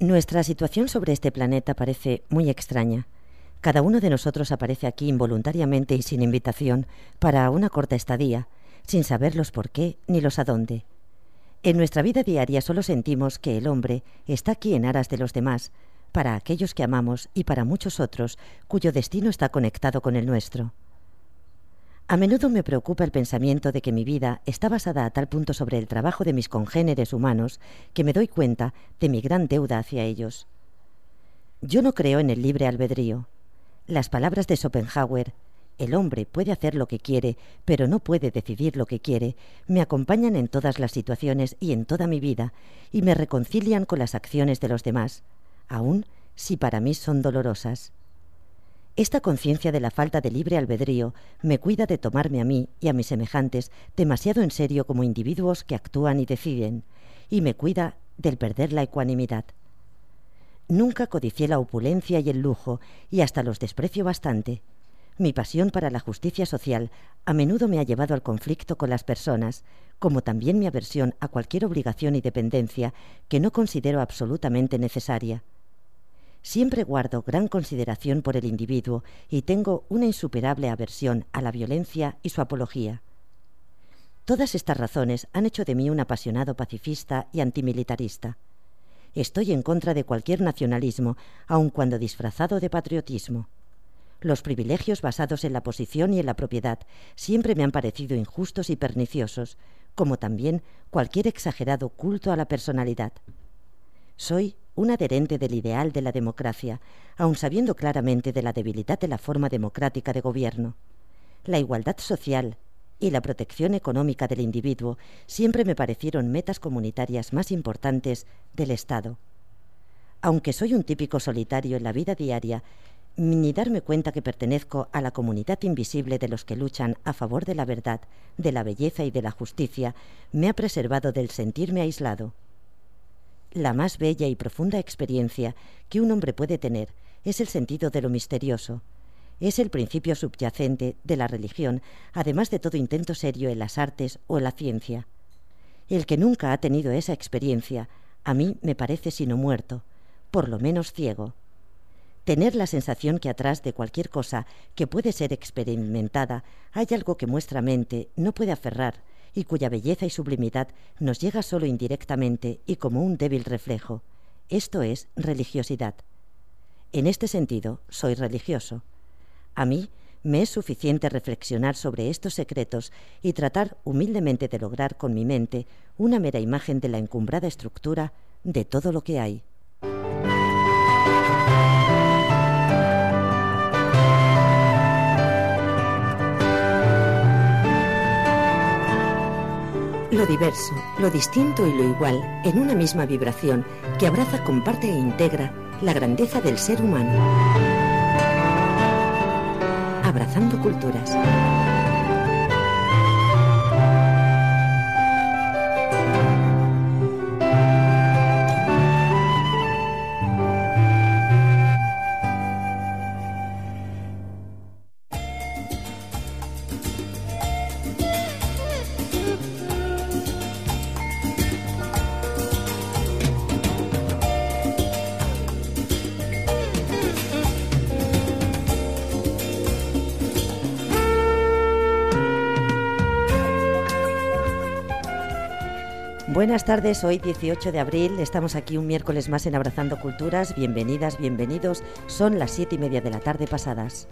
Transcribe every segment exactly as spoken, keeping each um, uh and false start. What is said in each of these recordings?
Nuestra situación sobre este planeta parece muy extraña. Cada uno de nosotros aparece aquí involuntariamente y sin invitación para una corta estadía, sin saber los por qué ni los a dónde. En nuestra vida diaria solo sentimos que el hombre está aquí en aras de los demás, para aquellos que amamos y para muchos otros cuyo destino está conectado con el nuestro. A menudo me preocupa el pensamiento de que mi vida está basada a tal punto sobre el trabajo de mis congéneres humanos que me doy cuenta de mi gran deuda hacia ellos. Yo no creo en el libre albedrío. Las palabras de Schopenhauer, el hombre puede hacer lo que quiere, pero no puede decidir lo que quiere, me acompañan en todas las situaciones y en toda mi vida, y me reconcilian con las acciones de los demás, aun si para mí son dolorosas. Esta conciencia de la falta de libre albedrío me cuida de tomarme a mí y a mis semejantes demasiado en serio como individuos que actúan y deciden, y me cuida del perder la ecuanimidad. Nunca codicié la opulencia y el lujo, y hasta los desprecio bastante. Mi pasión para la justicia social a menudo me ha llevado al conflicto con las personas, como también mi aversión a cualquier obligación y dependencia que no considero absolutamente necesaria. Siempre guardo gran consideración por el individuo y tengo una insuperable aversión a la violencia y su apología. Todas estas razones han hecho de mí un apasionado pacifista y antimilitarista. Estoy en contra de cualquier nacionalismo, aun cuando disfrazado de patriotismo. Los privilegios basados en la posición y en la propiedad siempre me han parecido injustos y perniciosos, como también cualquier exagerado culto a la personalidad. Soy un adherente del ideal de la democracia, aun sabiendo claramente de la debilidad de la forma democrática de gobierno. La igualdad social y la protección económica del individuo siempre me parecieron metas comunitarias más importantes del Estado. Aunque soy un típico solitario en la vida diaria, ni darme cuenta que pertenezco a la comunidad invisible de los que luchan a favor de la verdad, de la belleza y de la justicia, me ha preservado del sentirme aislado. La más bella y profunda experiencia que un hombre puede tener es el sentido de lo misterioso. Es el principio subyacente de la religión, además de todo intento serio en las artes o en la ciencia. El que nunca ha tenido esa experiencia, a mí me parece sino muerto, por lo menos ciego. Tener la sensación que atrás de cualquier cosa que puede ser experimentada hay algo que nuestra mente no puede aferrar y cuya belleza y sublimidad nos llega solo indirectamente y como un débil reflejo. Esto es religiosidad. En este sentido, soy religioso. A mí me es suficiente reflexionar sobre estos secretos y tratar humildemente de lograr con mi mente una mera imagen de la encumbrada estructura de todo lo que hay. Lo diverso, lo distinto y lo igual, en una misma vibración que abraza, comparte e integra la grandeza del ser humano. Abrazando culturas. Buenas tardes, hoy dieciocho de abril, estamos aquí un miércoles más en Abrazando Culturas. Bienvenidas, bienvenidos, son las siete y media de la tarde pasadas.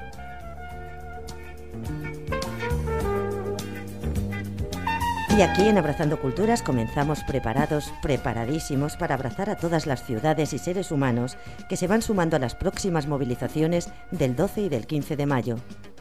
Y aquí en Abrazando Culturas comenzamos preparados, preparadísimos para abrazar a todas las ciudades y seres humanos que se van sumando a las próximas movilizaciones del doce y del quince de mayo.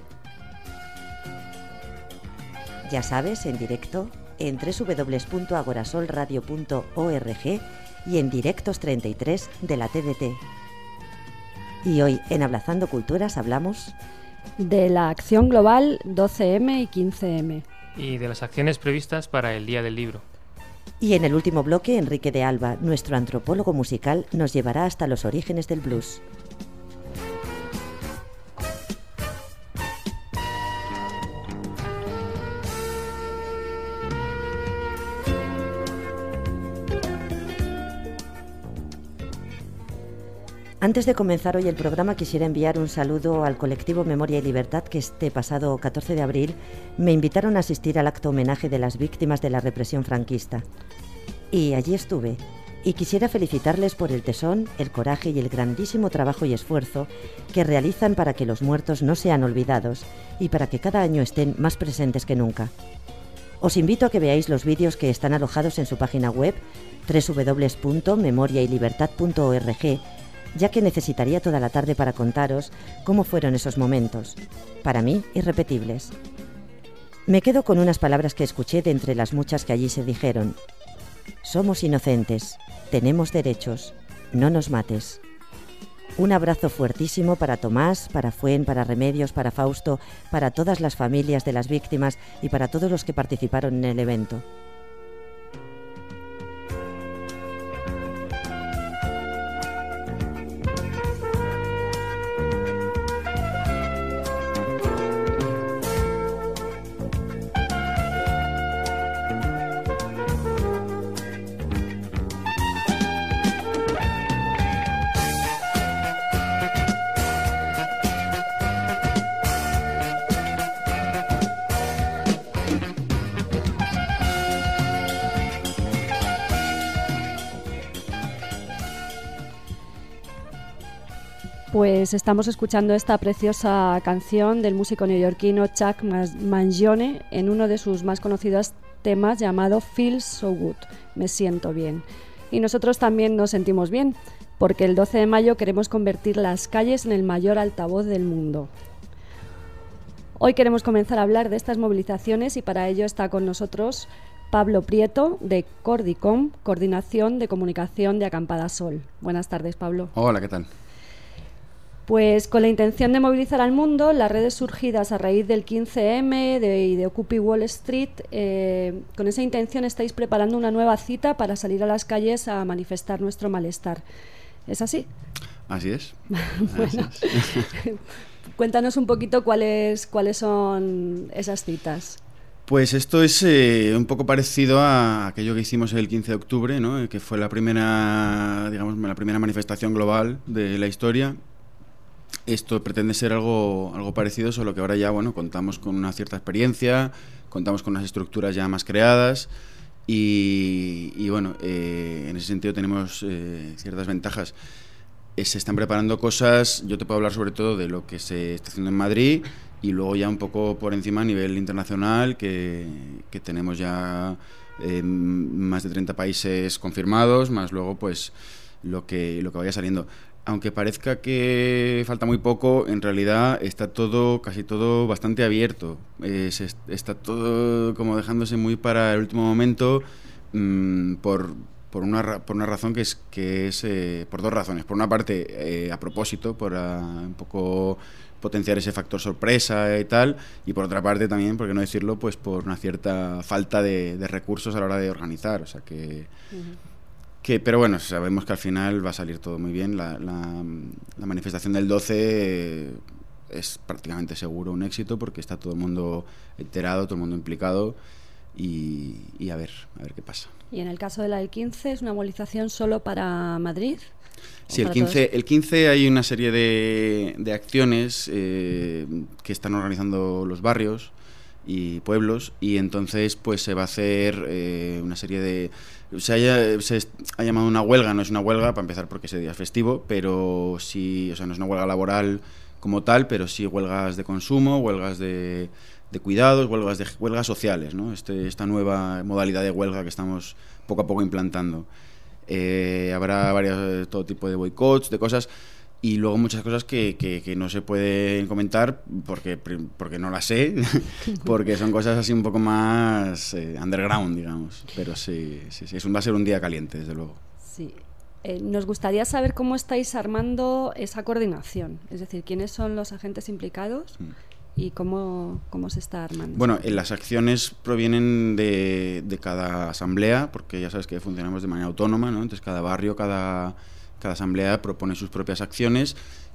Ya sabes, en directo en doble u doble u doble u punto agorasolradio punto org y en Directos treinta y tres de la T D T. Y hoy en Abrazando Culturas hablamos de la acción global doce eme y quince eme. Y de las acciones previstas para el Día del Libro. Y en el último bloque, Enrique de Alba, nuestro antropólogo musical, nos llevará hasta los orígenes del blues. Antes de comenzar hoy el programa quisiera enviar un saludo al colectivo Memoria y Libertad que este pasado catorce de abril me invitaron a asistir al acto homenaje de las víctimas de la represión franquista. Y allí estuve, y quisiera felicitarles por el tesón, el coraje y el grandísimo trabajo y esfuerzo que realizan para que los muertos no sean olvidados y para que cada año estén más presentes que nunca. Os invito a que veáis los vídeos que están alojados en su página web doble u doble u doble u punto memoria y libertad punto org, ya que necesitaría toda la tarde para contaros cómo fueron esos momentos, para mí irrepetibles. Me quedo con unas palabras que escuché de entre las muchas que allí se dijeron. Somos inocentes, tenemos derechos, no nos mates. Un abrazo fuertísimo para Tomás, para Fuen, para Remedios, para Fausto, para todas las familias de las víctimas y para todos los que participaron en el evento. Pues estamos escuchando esta preciosa canción del músico neoyorquino Chuck Mangione en uno de sus más conocidos temas llamado Feels So Good, Me Siento Bien. Y nosotros también nos sentimos bien, porque el doce de mayo queremos convertir las calles en el mayor altavoz del mundo. Hoy queremos comenzar a hablar de estas movilizaciones y para ello está con nosotros Pablo Prieto de Cordicom, Coordinación de Comunicación de Acampada Sol. Buenas tardes, Pablo. Hola, ¿qué tal? Pues con la intención de movilizar al mundo, las redes surgidas a raíz del quince eme de, y de Occupy Wall Street, eh, con esa intención estáis preparando una nueva cita para salir a las calles a manifestar nuestro malestar. ¿Es así? Así es. Bueno, Así es. Cuéntanos un poquito cuáles, cuáles son esas citas. Pues esto es eh, un poco parecido a aquello que hicimos el quince de octubre, ¿no? Que fue la primera, digamos, la primera manifestación global de la historia. Esto pretende ser algo, algo parecido, solo que ahora ya, bueno, contamos con una cierta experiencia, contamos con unas estructuras ya más creadas y, y bueno, eh, en ese sentido tenemos eh, ciertas ventajas. Eh, se están preparando cosas, yo te puedo hablar sobre todo de lo que se está haciendo en Madrid y luego ya un poco por encima a nivel internacional, que, que tenemos ya eh, más de treinta países confirmados, más luego pues lo que, lo que vaya saliendo. Aunque parezca que falta muy poco, en realidad está todo, casi todo bastante abierto. Eh, se, está todo como dejándose muy para el último momento mmm, por, por, una, por una razón que es, que es eh, por dos razones. Por una parte, eh, a propósito, por a, un poco potenciar ese factor sorpresa y tal, y por otra parte también, por qué no decirlo, pues por una cierta falta de, de recursos a la hora de organizar. O sea que... Uh-huh. Que, pero bueno, sabemos que al final va a salir todo muy bien. La, la, la manifestación del doce es prácticamente seguro un éxito porque está todo el mundo enterado, todo el mundo implicado y, y a ver, a ver qué pasa. ¿Y en el caso de la del quince es una movilización solo para Madrid? Sí, el quince, el quince hay una serie de, de acciones eh, que están organizando los barrios y pueblos y entonces pues se va a hacer eh, una serie de... Se, haya, se ha llamado una huelga, no es una huelga para empezar porque ese día es festivo, pero sí, o sea, no es una huelga laboral como tal, pero sí huelgas de consumo, huelgas de, de cuidados, huelgas de huelgas sociales, ¿no? Este, esta nueva modalidad de huelga que estamos poco a poco implantando. Eh, habrá varios, todo tipo de boicots, de cosas, y luego muchas cosas que, que, que no se pueden comentar porque, porque no las sé, porque son cosas así un poco más eh, underground, digamos. Pero sí, sí, sí, es un, va a ser un día caliente, desde luego. Sí. Eh, nos gustaría saber cómo estáis armando esa coordinación, es decir, quiénes son los agentes implicados mm. y cómo, cómo se está armando. Bueno, eh, las acciones provienen de, de cada asamblea, porque ya sabes que funcionamos de manera autónoma, ¿no? Entonces cada barrio, cada... Cada asamblea propone sus propias acciones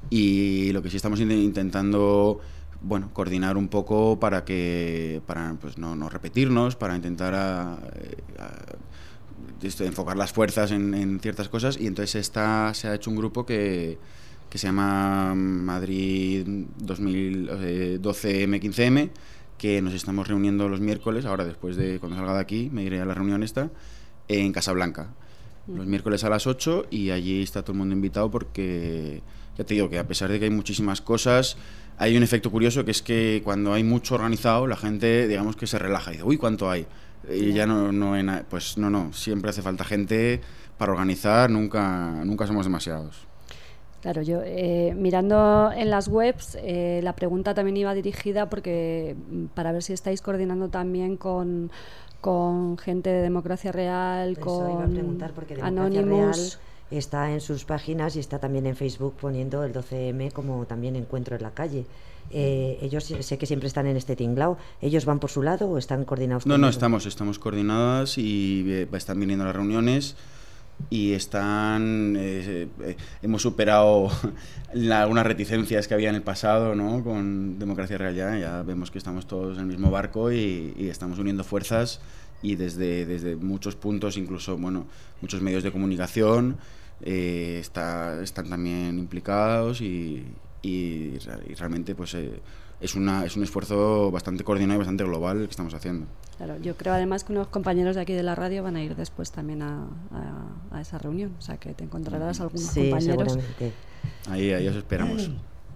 y lo que sí estamos intentando, bueno, coordinar un poco para que para pues no, no repetirnos, para intentar a, a esto, enfocar las fuerzas en, en ciertas cosas, y entonces está, se ha hecho un grupo que, que se llama Madrid dos mil doce eme quince eme, que nos estamos reuniendo los miércoles, ahora después de cuando salga de aquí, me iré a la reunión esta, en Casablanca, los miércoles a las ocho, y allí está todo el mundo invitado porque, ya te digo, que a pesar de que hay muchísimas cosas, hay un efecto curioso, que es que cuando hay mucho organizado, la gente, digamos que se relaja y dice, uy, ¿cuánto hay? Y ya no, no, pues no, no, siempre hace falta gente para organizar, nunca, nunca somos demasiados. Claro, yo eh, mirando en las webs, eh, la pregunta también iba dirigida porque para ver si estáis coordinando también con, con gente de Democracia Real, Eso con iba a preguntar, porque Democracia Anonymous. Real está en sus páginas y está también en Facebook poniendo el doce eme como también encuentro en la calle. Eh, ellos sé que siempre están en este tinglao. ¿Ellos van por su lado o están coordinados? No, no, estamos, estamos coordinadas y eh, están viniendo a las reuniones y están eh, eh, hemos superado la, algunas reticencias que había en el pasado, ¿no? Con Democracia Real ya, ya vemos que estamos todos en el mismo barco y, y estamos uniendo fuerzas, y desde, desde muchos puntos, incluso bueno, muchos medios de comunicación eh, está, están también implicados y, y, y realmente pues eh, es, una, es un esfuerzo bastante coordinado y bastante global el que estamos haciendo. Claro, yo creo además que unos compañeros de aquí de la radio van a ir después también a, a, a esa reunión, o sea que te encontrarás algunos sí, compañeros. Seguramente. Ahí, ahí os esperamos.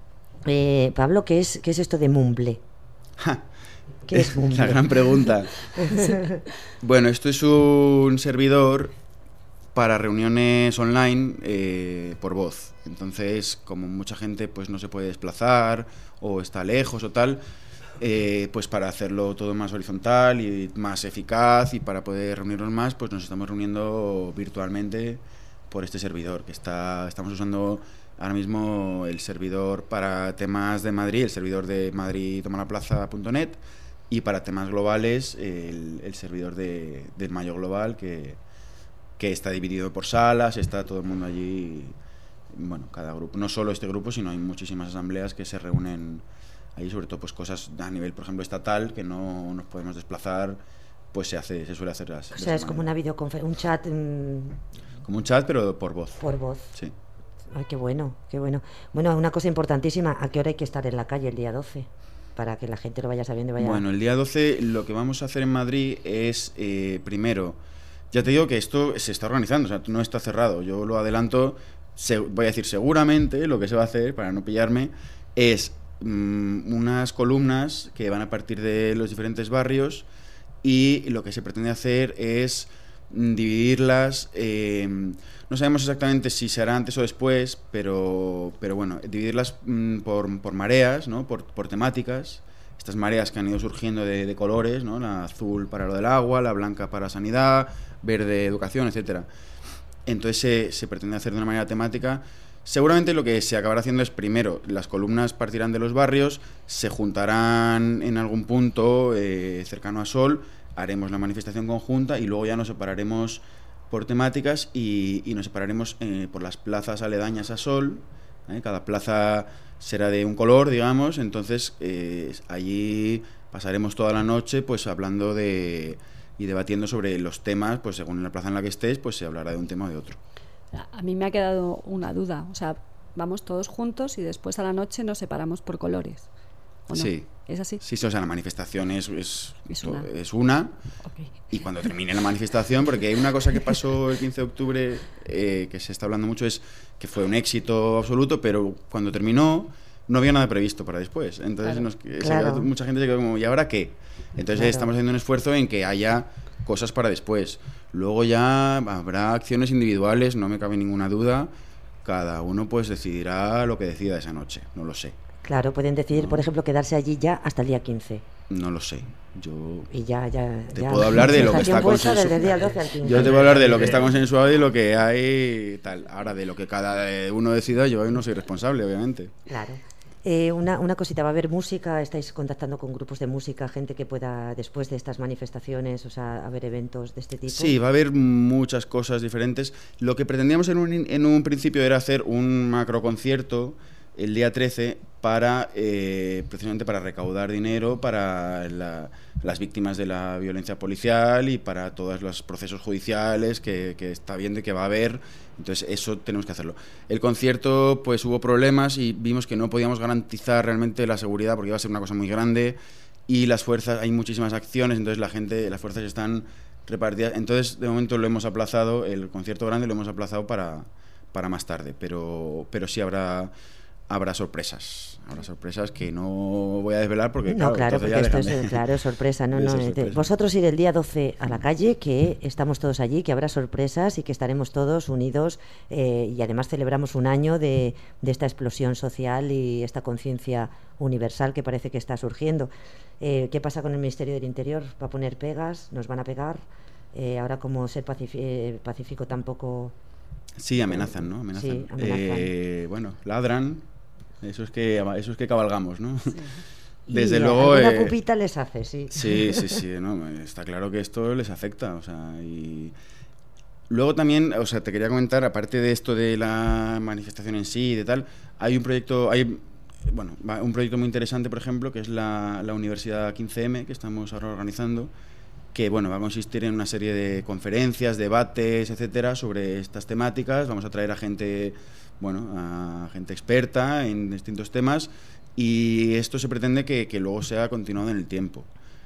Eh, Pablo, ¿qué es, qué es esto de Mumble? ¿Qué es Mumble? La gran pregunta. Bueno, esto es un servidor para reuniones online eh, por voz. Entonces, como mucha gente pues no se puede desplazar o está lejos o tal, eh, pues para hacerlo todo más horizontal y más eficaz y para poder reunirnos más, pues nos estamos reuniendo virtualmente por este servidor que está estamos usando ahora mismo, el servidor para temas de Madrid, el servidor de madrid toma la plaza punto net, y para temas globales el, el servidor de, del Mayo Global, que, que está dividido por salas, está todo el mundo allí, bueno, cada grupo, no solo este grupo, sino hay muchísimas asambleas que se reúnen ahí, sobre todo pues cosas a nivel, por ejemplo, estatal, que no nos podemos desplazar, pues se hace, se suele hacer así. O sea, es como una videoconferencia, un chat... Mmm... Como un chat, pero por voz. Por voz. Sí. Ay, qué bueno, qué bueno. Bueno, una cosa importantísima, ¿a qué hora hay que estar en la calle el día doce? Para que la gente lo vaya sabiendo y vaya... Bueno, el día doce lo que vamos a hacer en Madrid es, eh, primero, ya te digo que esto se está organizando, o sea, no está cerrado, yo lo adelanto, se, voy a decir seguramente lo que se va a hacer, para no pillarme, es mmm, unas columnas que van a partir de los diferentes barrios, y lo que se pretende hacer es dividirlas, eh, no sabemos exactamente si se hará antes o después, pero, pero bueno, dividirlas mmm, por, por mareas, ¿no? por, por temáticas, estas mareas que han ido surgiendo de, de colores, ¿no? La azul para lo del agua, la blanca para sanidad, verde educación, etcétera. Entonces se, se pretende hacer de una manera temática. Seguramente lo que se acabará haciendo es, primero, las columnas partirán de los barrios, se juntarán en algún punto eh, cercano a Sol, haremos la manifestación conjunta y luego ya nos separaremos por temáticas y, y nos separaremos eh, por las plazas aledañas a Sol, ¿eh? Cada plaza será de un color, digamos, entonces eh, allí pasaremos toda la noche pues hablando de y debatiendo sobre los temas, pues según la plaza en la que estés, pues se hablará de un tema o de otro. A mí me ha quedado una duda, o sea, vamos todos juntos y después a la noche nos separamos por colores. ¿O no? Sí. ¿Es así? Sí, sí, o sea, la manifestación es, es, es una, es una okay. Y cuando termine la manifestación, porque hay una cosa que pasó el quince de octubre, eh, que se está hablando mucho, es que fue un éxito absoluto, pero cuando terminó no había nada previsto para después. Entonces claro. nos, claro. se, mucha gente se quedó como, ¿y ahora qué? Entonces claro. estamos haciendo un esfuerzo en que haya cosas para después. Luego ya habrá acciones individuales, no me cabe ninguna duda. Cada uno pues decidirá lo que decida esa noche, no lo sé. Claro, pueden decidir, no. por ejemplo, quedarse allí ya hasta el día quince. No lo sé. Yo y ya, ya, te ya. puedo hablar de lo que está consensuado. Yo te puedo hablar de lo que está consensuado y lo que hay tal. Ahora, de lo que cada uno decida, yo no soy responsable, obviamente. Claro. Eh, una, una cosita, ¿va a haber música? ¿Estáis contactando con grupos de música, gente que pueda, después de estas manifestaciones, o sea, haber eventos de este tipo? Sí, va a haber muchas cosas diferentes. Lo que pretendíamos en un, en un principio era hacer un macro concierto el día trece para eh, precisamente para recaudar dinero para la, las víctimas de la violencia policial y para todos los procesos judiciales que, que está viendo y que va a haber. Entonces eso tenemos que hacerlo. El concierto, pues hubo problemas y vimos que no podíamos garantizar realmente la seguridad porque iba a ser una cosa muy grande y las fuerzas, hay muchísimas acciones, entonces la gente, las fuerzas están repartidas. Entonces de momento lo hemos aplazado, el concierto grande lo hemos aplazado para, para más tarde, pero, pero sí habrá... Habrá sorpresas, habrá sorpresas que no voy a desvelar porque no, claro, claro, porque esto es claro, sorpresa, no, no, sorpresa. Vosotros ir el día doce a la calle, que estamos todos allí, que habrá sorpresas y que estaremos todos unidos eh, y además celebramos un año de, de esta explosión social y esta conciencia universal que parece que está surgiendo. Eh, ¿Qué pasa con el Ministerio del Interior? ¿Va a poner pegas? ¿Nos van a pegar? Eh, ahora como ser pacífico, pacífico tampoco... Sí, amenazan, ¿no? Amenazan. Sí, amenazan. Eh, bueno, ladran. Eso es que eso es que cabalgamos, ¿no? Sí. Desde y luego alguna eh, pupita les hace, sí. Sí, sí, sí, no, está claro que esto les afecta, o sea, y luego también, o sea, te quería comentar, aparte de esto de la manifestación en sí y de tal, hay un proyecto, hay bueno, un proyecto muy interesante, por ejemplo, que es la, la Universidad quince eme que estamos ahora organizando, que bueno, va a consistir en una serie de conferencias, debates, etcétera, sobre estas temáticas. Vamos a traer a gente bueno, a gente experta en distintos temas y esto se pretende que, que luego sea continuado en el tiempo.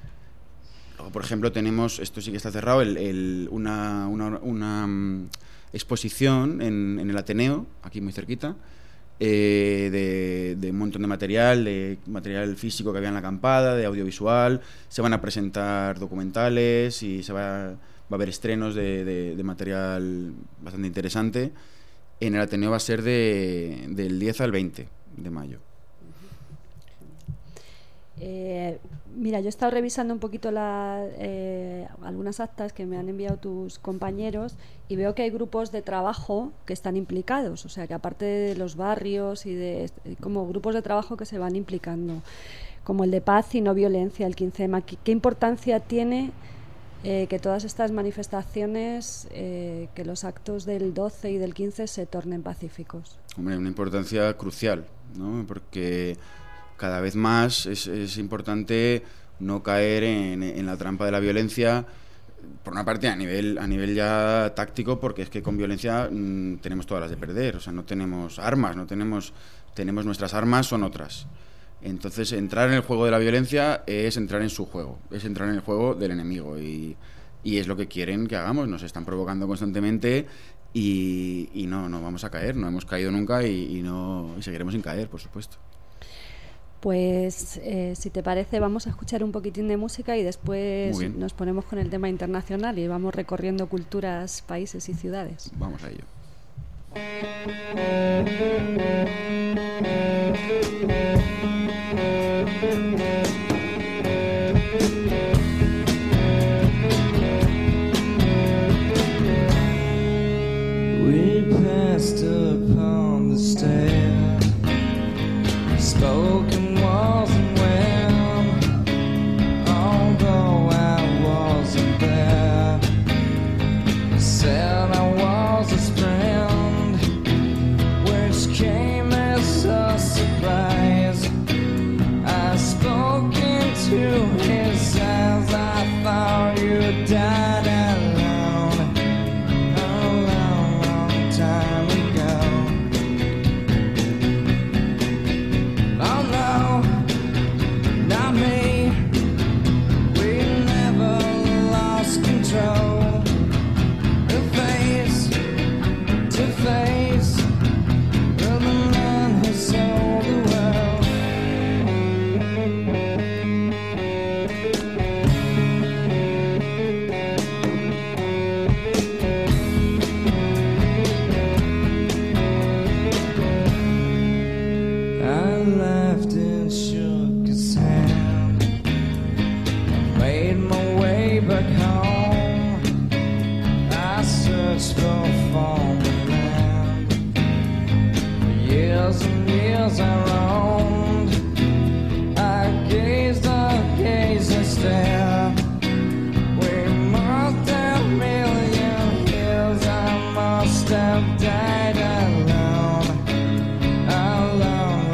Luego, por ejemplo, tenemos, esto sí que está cerrado, el, el, una, una, una um, exposición en, en el Ateneo, aquí muy cerquita, eh, de, de un montón de material, de material físico que había en la acampada, de audiovisual. Se van a presentar documentales y se va, va a haber estrenos de, de, de material bastante interesante. En el Ateneo va a ser de, del diez al veinte de mayo. Eh, mira, yo he estado revisando un poquito la, eh, algunas actas que me han enviado tus compañeros y veo que hay grupos de trabajo que están implicados, o sea que aparte de los barrios y de como grupos de trabajo que se van implicando, como el de paz y no violencia, el quince eme. ¿Qué, qué importancia tiene eh, que todas estas manifestaciones, eh, que los actos del doce y del quince se tornen pacíficos? Hombre, una importancia crucial, ¿no? Porque cada vez más es, es importante no caer en, en la trampa de la violencia, por una parte a nivel a nivel ya táctico, porque es que con violencia mmm, tenemos todas las de perder, o sea, no tenemos armas, no tenemos tenemos nuestras armas son otras. Entonces, entrar en el juego de la violencia es entrar en su juego, es entrar en el juego del enemigo y, y es lo que quieren que hagamos, nos están provocando constantemente y, y no, no vamos a caer, no hemos caído nunca y, y, no, y seguiremos sin caer, por supuesto. Pues eh, si te parece vamos a escuchar un poquitín de música y después nos ponemos con el tema internacional y vamos recorriendo culturas, países y ciudades. Vamos a ello. We passed upon the stair, spoken wasn't well, although I wasn't there. Said I was his friend, which came as a surprise. I spoke into his eyes, I thought you died alone, a long, long time ago. Oh no, not me, we never lost control. The face to face with the man who sold the world. I laughed and shook his hand. I made my way back home. I searched for foreign land. For years and years I roamed. I gazed, I gazed and stared. We must have million years. I must have died alone, alone.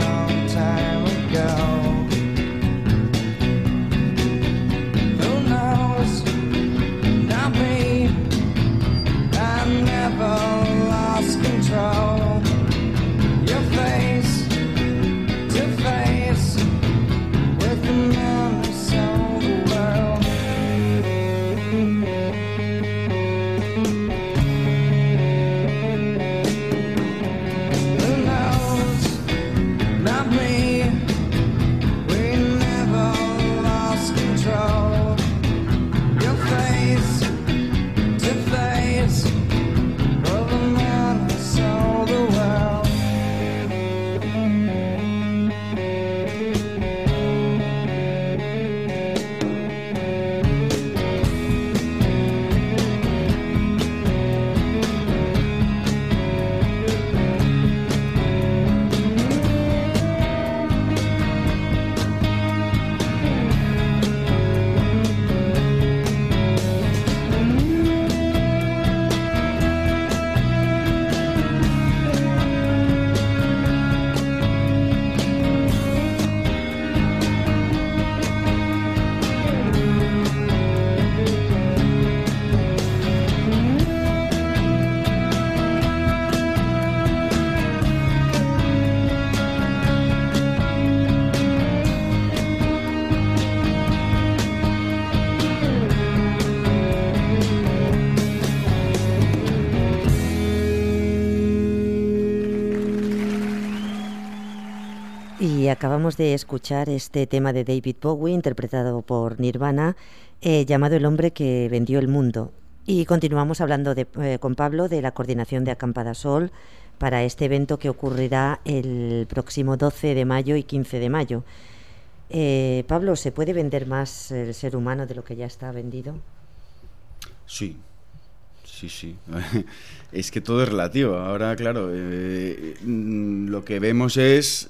Y acabamos de escuchar este tema de David Bowie, interpretado por Nirvana, eh, llamado El hombre que vendió el mundo. Y continuamos hablando de, eh, con Pablo de la coordinación de Acampada Sol para este evento que ocurrirá el próximo doce de mayo y quince de mayo. Eh, Pablo, ¿se puede vender más el ser humano de lo que ya está vendido? Sí, sí, sí. Es que todo es relativo. Ahora, claro, eh, lo que vemos es...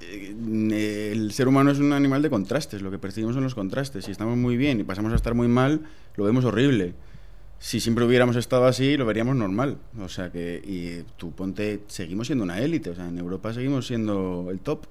eh, el ser humano es un animal de contrastes. Lo que percibimos son los contrastes. Si estamos muy bien y pasamos a estar muy mal, lo vemos horrible. Si siempre hubiéramos estado así, lo veríamos normal. O sea que, y tú ponte, seguimos siendo una élite. O sea, en Europa seguimos siendo el top.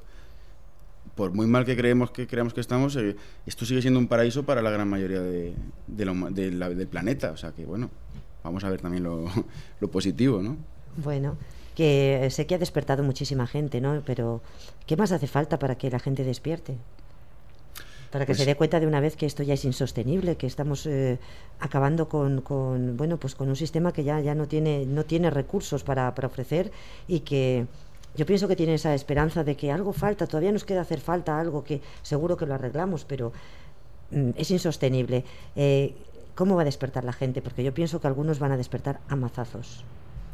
Por muy mal que creemos que creamos que estamos, eh, esto sigue siendo un paraíso para la gran mayoría de, de la, de la, del planeta. O sea que, bueno, vamos a ver también lo, lo positivo, ¿no? Bueno, que sé que ha despertado muchísima gente, ¿no? Pero ¿qué más hace falta para que la gente despierte? Para que Pues, se dé cuenta de una vez que esto ya es insostenible, que estamos eh, acabando con, con bueno, pues con un sistema que ya, ya no tiene, no tiene recursos para, para ofrecer, y que yo pienso que tiene esa esperanza de que algo falta, todavía nos queda hacer falta algo, que seguro que lo arreglamos, pero mm, es insostenible. Eh, ¿Cómo va a despertar la gente? Porque yo pienso que algunos van a despertar a mazazos.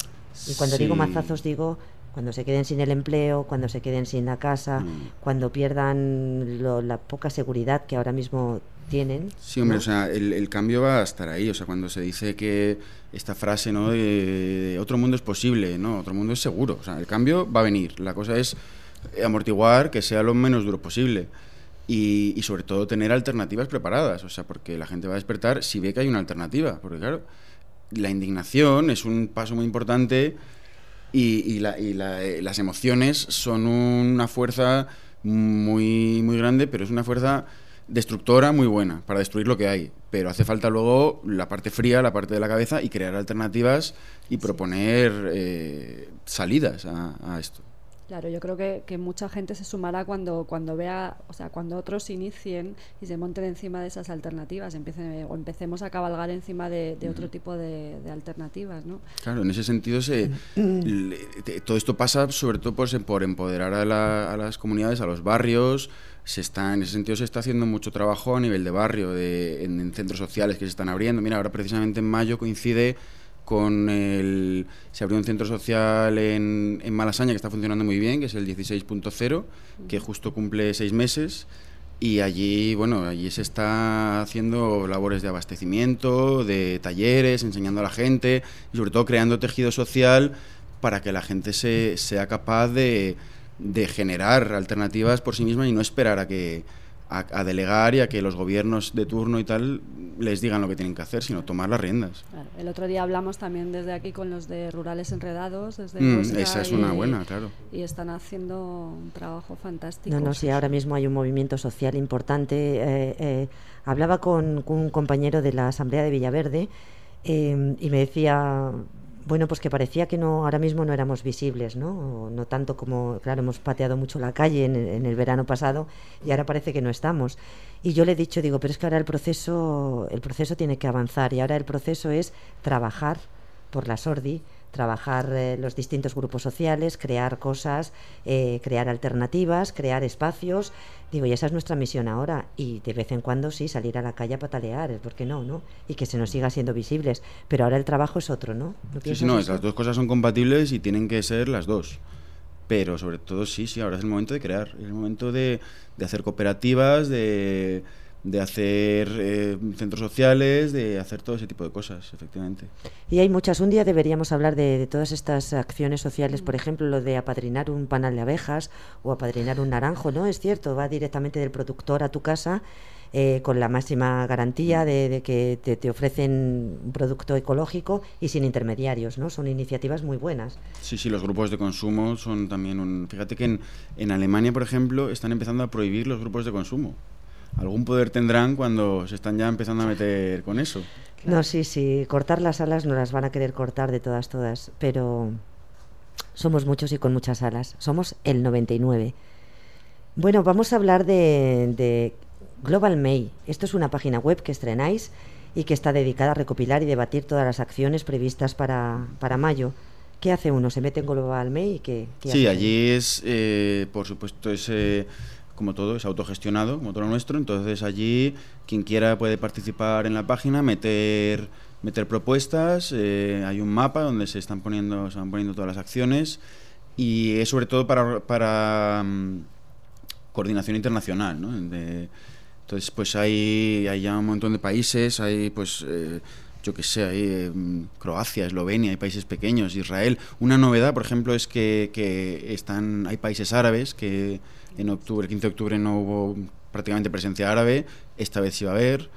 Y cuando sí. digo mazazos digo cuando se queden sin el empleo, cuando se queden sin la casa, Mm. cuando pierdan lo, la poca seguridad que ahora mismo tienen. Sí, hombre, ¿no? o sea, el, el cambio va a estar ahí. O sea, cuando se dice que esta frase, ¿no?, de, de otro mundo es posible, ¿no? Otro mundo es seguro. O sea, el cambio va a venir. La cosa es amortiguar, que sea lo menos duro posible. Y, y sobre todo tener alternativas preparadas. O sea, porque la gente va a despertar si ve que hay una alternativa. Porque claro, la indignación es un paso muy importante. Y, y, la, y la, eh, las emociones son una fuerza muy, muy grande, pero es una fuerza destructora muy buena para destruir lo que hay. Pero hace falta luego la parte fría, la parte de la cabeza, y crear alternativas y proponer eh, salidas a, a esto. Claro, yo creo que, que mucha gente se sumará cuando, cuando vea, o sea, cuando otros inicien y se monten encima de esas alternativas, empiecen, o empecemos a cabalgar encima de, de otro tipo de, de alternativas, ¿no? Claro, en ese sentido se, le, te, todo esto pasa sobre todo por, por empoderar a, la, a las comunidades, a los barrios. Se está, en ese sentido se está haciendo mucho trabajo a nivel de barrio, de, en, en centros sociales que se están abriendo. Mira, ahora precisamente en mayo coincide con el... Se abrió un centro social en, en Malasaña que está funcionando muy bien, que es el dieciséis punto cero, que justo cumple seis meses, y allí, bueno, allí se está haciendo labores de abastecimiento, de talleres, enseñando a la gente, y sobre todo creando tejido social para que la gente se, sea capaz de, de generar alternativas por sí misma y no esperar a que... A, a delegar y a que los gobiernos de turno y tal les digan lo que tienen que hacer, sino tomar las riendas. Claro, el otro día hablamos también desde aquí con los de Rurales Enredados, desde Mm, Huesca, esa es y, una buena, claro. y están haciendo un trabajo fantástico. No, no, sí, ahora mismo hay un movimiento social importante. Eh, eh, hablaba con, con un compañero de la Asamblea de Villaverde eh, y me decía, bueno, pues que parecía que no, ahora mismo no éramos visibles, ¿no? O no tanto como, claro, hemos pateado mucho la calle en, en el verano pasado y ahora parece que no estamos. Y yo le he dicho, digo, pero es que ahora el proceso, el proceso tiene que avanzar, y ahora el proceso es trabajar por la Sordi, trabajar eh, los distintos grupos sociales, crear cosas, eh, crear alternativas, crear espacios. Digo, y esa es nuestra misión ahora, y de vez en cuando sí, salir a la calle a patalear, ¿por qué no, no? Y que se nos siga siendo visibles, pero ahora el trabajo es otro, ¿no? ¿No Sí, sí, piensas no, eso? las dos cosas son compatibles y tienen que ser las dos. Pero sobre todo sí, sí, ahora es el momento de crear, es el momento de, de hacer cooperativas, de, de hacer eh, centros sociales, de hacer todo ese tipo de cosas, efectivamente. Y hay muchas. Un día deberíamos hablar de, de todas estas acciones sociales, por ejemplo, lo de apadrinar un panal de abejas o apadrinar un naranjo, ¿no? Es cierto, va directamente del productor a tu casa, eh, con la máxima garantía de, de que te, te ofrecen un producto ecológico y sin intermediarios, ¿no? Son iniciativas muy buenas. Sí, sí, los grupos de consumo son también un... Fíjate que en, en Alemania, por ejemplo, están empezando a prohibir los grupos de consumo. Algún poder tendrán cuando se están ya empezando a meter con eso. No, sí, sí, cortar las alas no las van a querer cortar de todas, todas, pero somos muchos y con muchas alas. Somos el noventa y nueve. Bueno, vamos a hablar de, de Global May. Esto es una página web que estrenáis y que está dedicada a recopilar y debatir todas las acciones previstas para, para mayo. ¿Qué hace uno? ¿Se mete en Global May y qué, qué Sí, hace? allí es, eh, por supuesto, es eh, como todo, es autogestionado, como todo lo nuestro. Entonces allí quien quiera puede participar en la página, meter, meter propuestas. Eh, hay un mapa donde se están poniendo, se van poniendo todas las acciones y es sobre todo para, para um, coordinación internacional, ¿no? De, entonces, pues hay, hay ya un montón de países, hay pues eh, yo qué sé, hay eh, Croacia, Eslovenia, hay países pequeños, Israel. Una novedad, por ejemplo, es que, que están, hay países árabes que en octubre, el quince de octubre no hubo prácticamente presencia árabe, esta vez sí va a haber.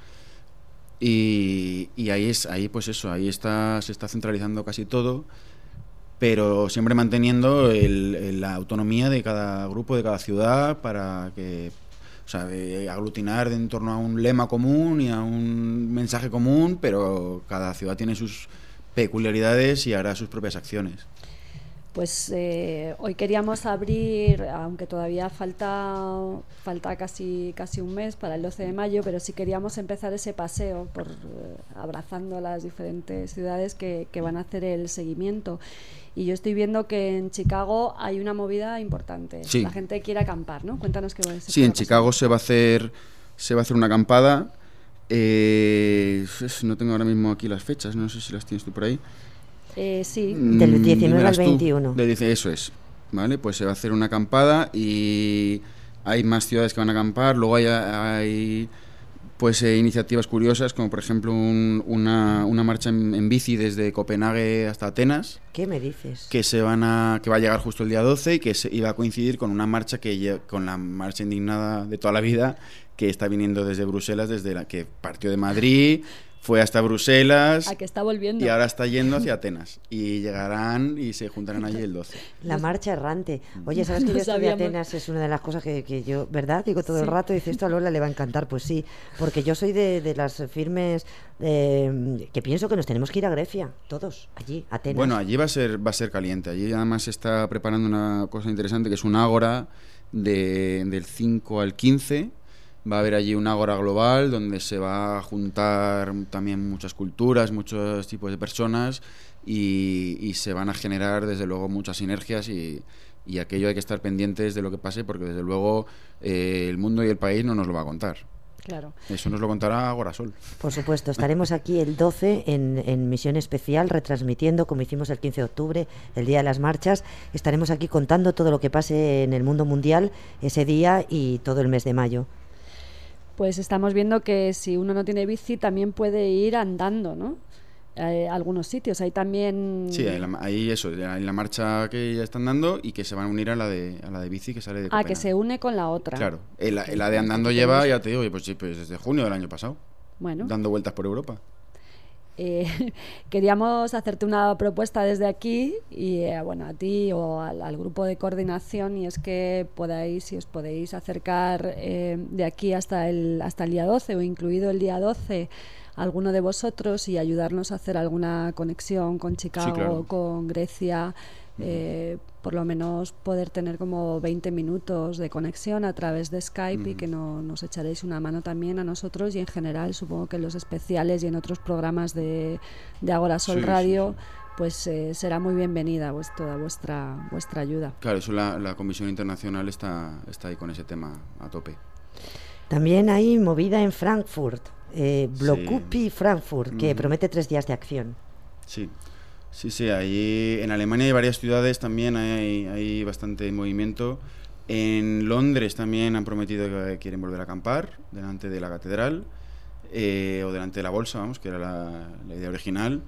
Y, y ahí es, ahí pues eso, ahí está, se está centralizando casi todo, pero siempre manteniendo el, el, la autonomía de cada grupo, de cada ciudad, para que, o sea, de aglutinar en torno a un lema común y a un mensaje común, pero cada ciudad tiene sus peculiaridades y hará sus propias acciones. Pues eh, hoy queríamos abrir, aunque todavía falta falta casi casi un mes para el doce de mayo, pero sí queríamos empezar ese paseo por eh, abrazando las diferentes ciudades que, que van a hacer el seguimiento. Y yo estoy viendo que en Chicago hay una movida importante. Sí. La gente quiere acampar, ¿no? Cuéntanos qué va a ser. Sí, en Chicago se va a hacer se va a hacer una acampada. Eh, no tengo ahora mismo aquí las fechas, no sé si las tienes tú por ahí. Eh, sí. Del diecinueve al tú. veintiuno. Le dice, eso es, ¿vale? Pues se va a hacer una acampada y hay más ciudades que van a acampar. Luego hay, hay pues eh, iniciativas curiosas, como por ejemplo un, una, una marcha en, en bici desde Copenhague hasta Atenas. ¿Qué me dices? Que se van a que va a llegar justo el día doce y que se iba a coincidir con una marcha que con la marcha indignada de toda la vida que está viniendo desde Bruselas, desde la que partió de Madrid, fue hasta Bruselas. A que está volviendo. Y ahora está yendo hacia Atenas. Y llegarán y se juntarán allí el doce. La marcha errante. Oye, ¿sabes que No yo esto de sabíamos. Atenas es una de las cosas que, que yo, ¿verdad? Digo todo Sí. el rato y dice, esto a Lola le va a encantar. Pues sí, porque yo soy de, de las firmes eh, que pienso que nos tenemos que ir a Grecia, todos, allí, Atenas. Bueno, allí va a ser va a ser caliente. Allí además se está preparando una cosa interesante que es un ágora de, del cinco al quince. Va a haber allí un ágora global donde se va a juntar también muchas culturas, muchos tipos de personas y, y se van a generar desde luego muchas sinergias y, y aquello hay que estar pendientes de lo que pase porque desde luego eh, el mundo y el país no nos lo va a contar. Claro. Eso nos lo contará Agora Sol. Por supuesto, estaremos aquí el doce en, en Misión Especial, retransmitiendo, como hicimos el quince de octubre, el Día de las Marchas. Estaremos aquí contando todo lo que pase en el mundo mundial ese día y todo el mes de mayo. Pues estamos viendo que si uno no tiene bici también puede ir andando, ¿no? Eh, algunos sitios, hay también... Sí, hay, la, hay eso, hay la marcha que ya están dando y que se van a unir a la de, a la de bici que sale de Ah, Copenhague. que se une con la otra. Claro, el, el la de andando lleva, ya te digo, pues sí, pues desde junio del año pasado, Bueno, dando vueltas por Europa. eh, queríamos hacerte una propuesta desde aquí y eh, bueno, a ti o al, al grupo de coordinación, y es que podáis, si os podéis acercar eh, de aquí hasta el hasta el día doce o incluido el día doce alguno de vosotros y ayudarnos a hacer alguna conexión con Chicago, Sí, claro. con Grecia, eh, por lo menos poder tener como veinte minutos de conexión a través de Skype y que no, nos echaréis una mano también a nosotros y en general supongo que en los especiales y en otros programas de, de Agora Sol Sí, Radio sí, sí. pues eh, será muy bienvenida pues, toda vuestra, vuestra ayuda. Claro, eso la, la Comisión Internacional está, está ahí con ese tema a tope. También hay movida en Frankfurt, eh, Blokupi Sí. Frankfurt, que Ujú. promete tres días de acción. Sí, sí, sí, allí en Alemania hay varias ciudades también, hay, hay bastante movimiento. En Londres también han prometido que quieren volver a acampar delante de la catedral eh, o delante de la bolsa, vamos, que era la, la idea original.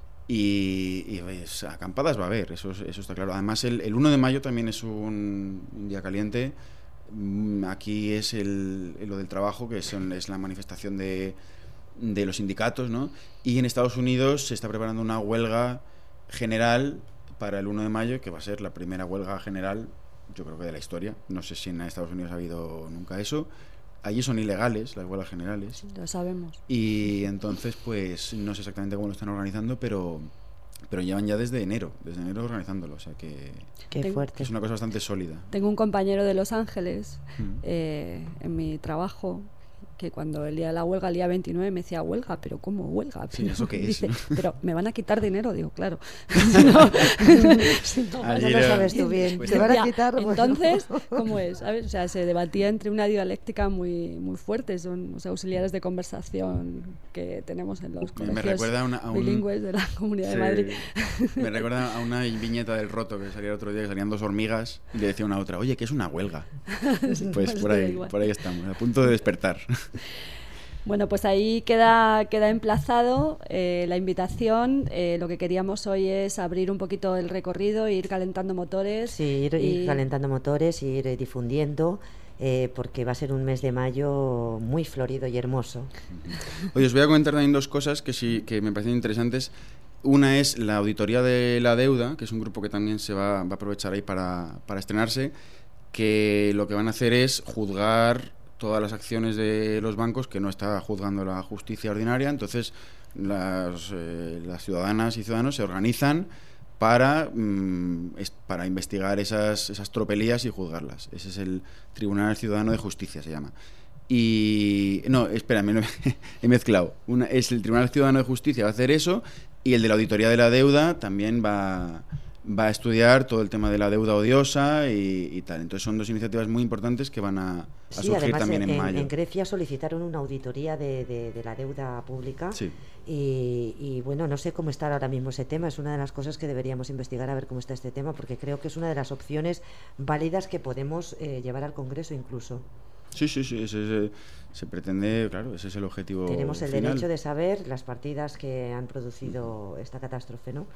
Y, y pues, acampadas va a haber, eso, eso está claro. Además, el, el uno de mayo también es un, un día caliente. Mm, Aquí es el, lo del trabajo, que son, es la manifestación de, de los sindicatos, ¿no? Y en Estados Unidos se está preparando una huelga general para el uno de mayo, que va a ser la primera huelga general, yo creo que de la historia. No sé si en Estados Unidos ha habido nunca eso. Allí son ilegales las huelgas generales. Lo sabemos. Y entonces, pues, no sé exactamente cómo lo están organizando, pero, pero llevan ya desde enero, desde enero organizándolo, o sea que, Qué Tengo- fuerte. que es una cosa bastante sólida. Tengo un compañero de Los Ángeles Mm. eh, en mi trabajo que cuando el día de la huelga, el día veintinueve, me decía, huelga, pero ¿cómo huelga? Sí, ¿eso qué es? Dice, ¿no? pero me van a quitar dinero, digo, claro. Si no, si no, Allí No lo era- sabes tú bien. pues- Te van a ya, quitar. Bueno. entonces, ¿cómo es? ¿Sabes? O sea, se debatía entre una dialéctica muy, muy fuerte. Son los auxiliares de conversación que tenemos en los Me- colegios me recuerda a una- a un- bilingües de la Comunidad de Sí. Madrid. Me recuerda a una viñeta del Roto que salía el otro día, que salían dos hormigas y le decía una a otra, oye, ¿qué es una huelga? Pues Pues por da ahí, igual. por ahí estamos, a punto de despertar. Bueno, pues ahí queda, queda emplazado eh, la invitación. Eh, lo que queríamos hoy es abrir un poquito el recorrido, ir calentando motores. Sí, ir, ir y- calentando motores, ir eh, difundiendo, eh, porque va a ser un mes de mayo muy florido y hermoso. Oye, os voy a comentar también dos cosas que sí que me parecen interesantes. Una es la auditoría de la deuda, que es un grupo que también se va, va a aprovechar ahí para, para estrenarse, que lo que van a hacer es juzgar todas las acciones de los bancos que no está juzgando la justicia ordinaria. Entonces, las, eh, las ciudadanas y ciudadanos se organizan para, mm, es- para investigar esas, esas tropelías y juzgarlas. Ese es el Tribunal Ciudadano de Justicia, se llama. Y... No, espera, me lo he mezclado. Una, es el Tribunal Ciudadano de Justicia, va a hacer eso, y el de la Auditoría de la Deuda también va, va a estudiar todo el tema de la deuda odiosa y, y tal. Entonces son dos iniciativas muy importantes que van a, a Sí, surgir además también en, en, mayo. en Grecia solicitaron una auditoría de, de- de la deuda pública. Sí. Y, y, bueno, no sé cómo está ahora mismo ese tema. Es una de las cosas que deberíamos investigar, a ver cómo está este tema, porque creo que es una de las opciones válidas que podemos eh, llevar al Congreso incluso. Sí, sí, sí, ese, ese- se pretende, claro, ese es el objetivo Tenemos el final. derecho de saber las partidas que han producido esta catástrofe, ¿no?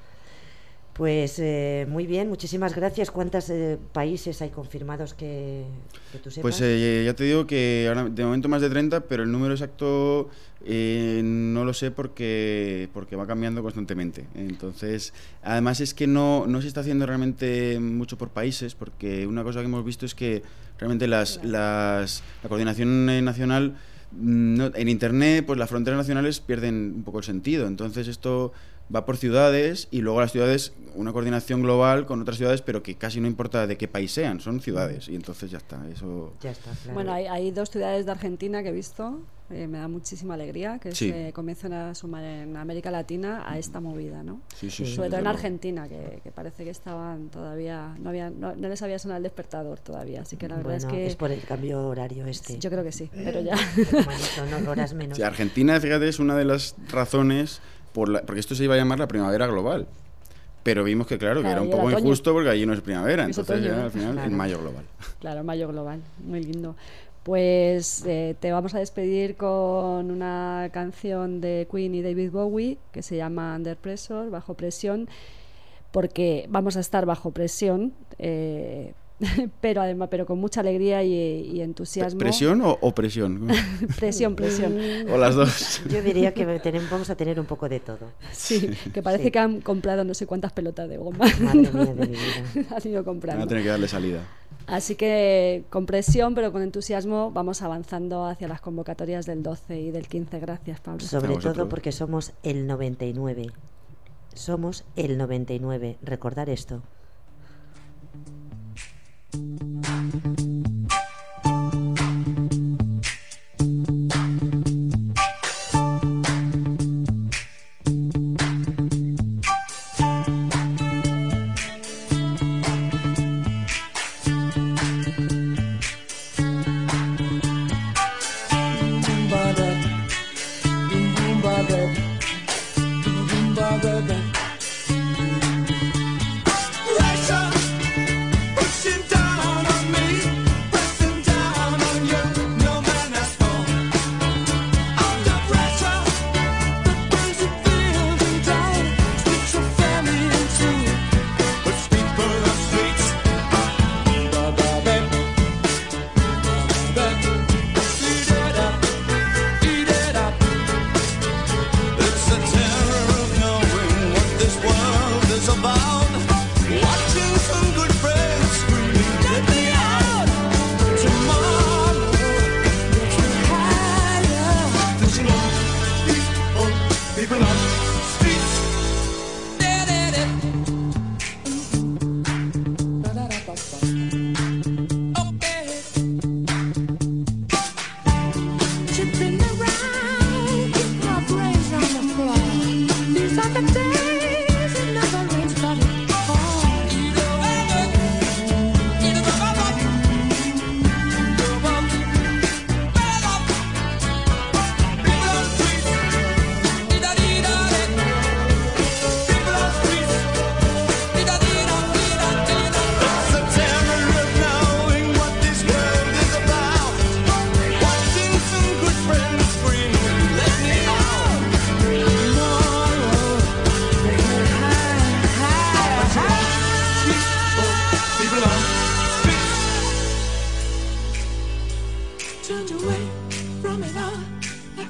Pues eh, muy bien, muchísimas gracias. ¿Cuántos eh, países hay confirmados que, que tú sepas? Pues eh, ya te digo que ahora de momento más de treinta, pero el número exacto eh, no lo sé porque, porque va cambiando constantemente. Entonces, además es que no, no se está haciendo realmente mucho por países, porque una cosa que hemos visto es que realmente las, las, la coordinación eh, nacional, mm, no- en Internet, pues las fronteras nacionales pierden un poco el sentido. Entonces esto va por ciudades y luego las ciudades, una coordinación global con otras ciudades, pero que casi no importa de qué país sean, son ciudades. Y entonces ya está, eso... Ya está, claro. Bueno, hay, hay dos ciudades de Argentina que he visto, eh, me da muchísima alegría que Sí. se comiencen a sumar en América Latina a esta movida, ¿no? Sí, sí, sí, Sobre todo desde en luego. Argentina, que, que parece que estaban todavía, no, habían, no, no les había sonado el despertador todavía, así que la verdad Bueno, es que... por el cambio horario este. Yo creo que sí, pero ya... Bueno, son horas menos. Sí, Argentina, fíjate, es una de las razones, por la, porque esto se iba a llamar la primavera global. Pero vimos que, claro, que Claro, era un y era poco otoño. injusto porque allí no es primavera. Es Entonces, otoño, ya, ¿eh? al final, Claro. el mayo global. Claro, Mayo Global, muy lindo. Pues eh, te vamos a despedir con una canción de Queen y David Bowie que se llama Under Pressure, bajo presión, porque vamos a estar bajo presión, eh, pero además, pero con mucha alegría y, y entusiasmo. ¿Presión o opresión? Presión, presión. O las dos. Yo diría que tenemos, vamos a tener un poco de todo. Sí, que parece Sí. que han comprado no sé cuántas pelotas de goma. Madre mía de mi vida. Han ido Van comprando. a tener que darle salida. Así que con presión, pero con entusiasmo, vamos avanzando hacia las convocatorias del doce y del quince. Gracias, Pablo. Sobre A vosotros. todo porque somos el noventa y nueve. Somos el noventa y nueve. Recordar esto.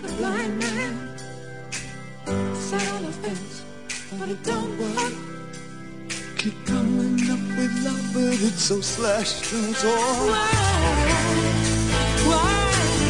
the blind man sat on a fence, but it don't work. Keep coming up with love, but it's so slashed and torn. Why? Why?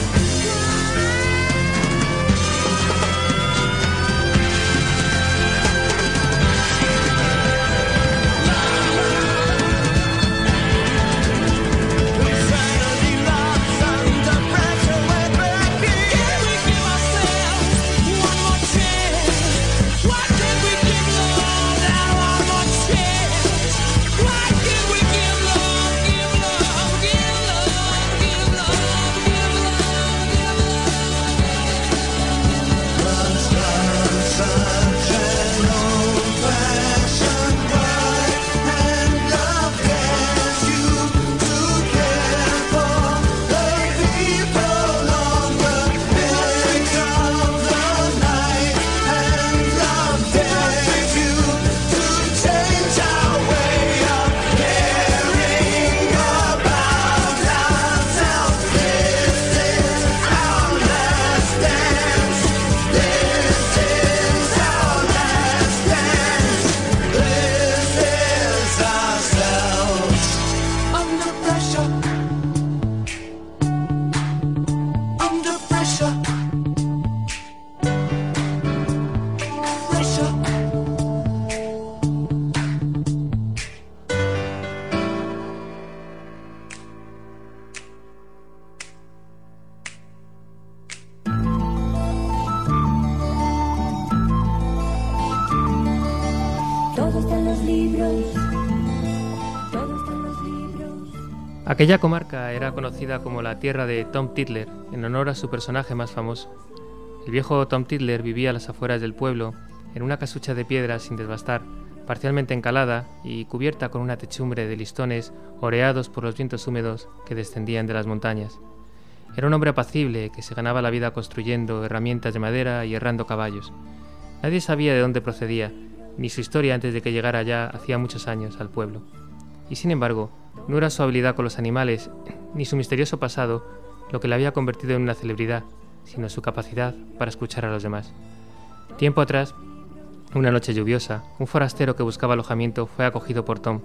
Aquella comarca era conocida como la tierra de Tom Tiddler, en honor a su personaje más famoso. El viejo Tom Tiddler vivía a las afueras del pueblo, en una casucha de piedra sin desbastar, parcialmente encalada y cubierta con una techumbre de listones oreados por los vientos húmedos que descendían de las montañas. Era un hombre apacible que se ganaba la vida construyendo herramientas de madera y herrando caballos. Nadie sabía de dónde procedía, ni su historia antes de que llegara ya hacía muchos años al pueblo. Y sin embargo, no era su habilidad con los animales, ni su misterioso pasado, lo que le había convertido en una celebridad, sino su capacidad para escuchar a los demás. Tiempo atrás, una noche lluviosa, un forastero que buscaba alojamiento fue acogido por Tom.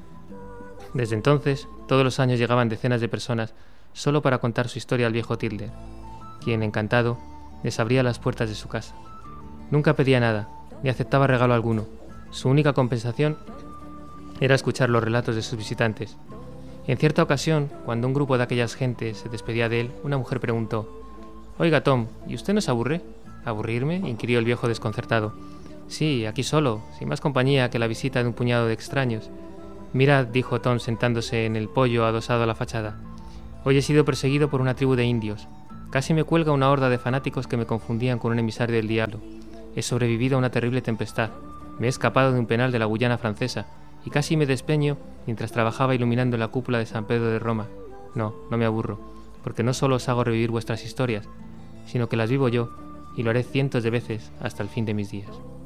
Desde entonces, todos los años llegaban decenas de personas solo para contar su historia al viejo Tiddler, quien, encantado, les abría las puertas de su casa. Nunca pedía nada, ni aceptaba regalo alguno. Su única compensación era escuchar los relatos de sus visitantes. En cierta ocasión, cuando un grupo de aquellas gentes se despedía de él, una mujer preguntó: «Oiga, Tom, ¿y usted no se aburre?» «¿Aburrirme?», inquirió el viejo desconcertado. «Sí, aquí solo, sin más compañía que la visita de un puñado de extraños». «Mirad», dijo Tom sentándose en el poyo adosado a la fachada. «Hoy he sido perseguido por una tribu de indios. Casi me cuelga una horda de fanáticos que me confundían con un emisario del diablo. He sobrevivido a una terrible tempestad. Me he escapado de un penal de la Guyana francesa y casi me despeño mientras trabajaba iluminando la cúpula de San Pedro de Roma. No, no me aburro, porque no solo os hago revivir vuestras historias, sino que las vivo yo, y lo haré cientos de veces hasta el fin de mis días».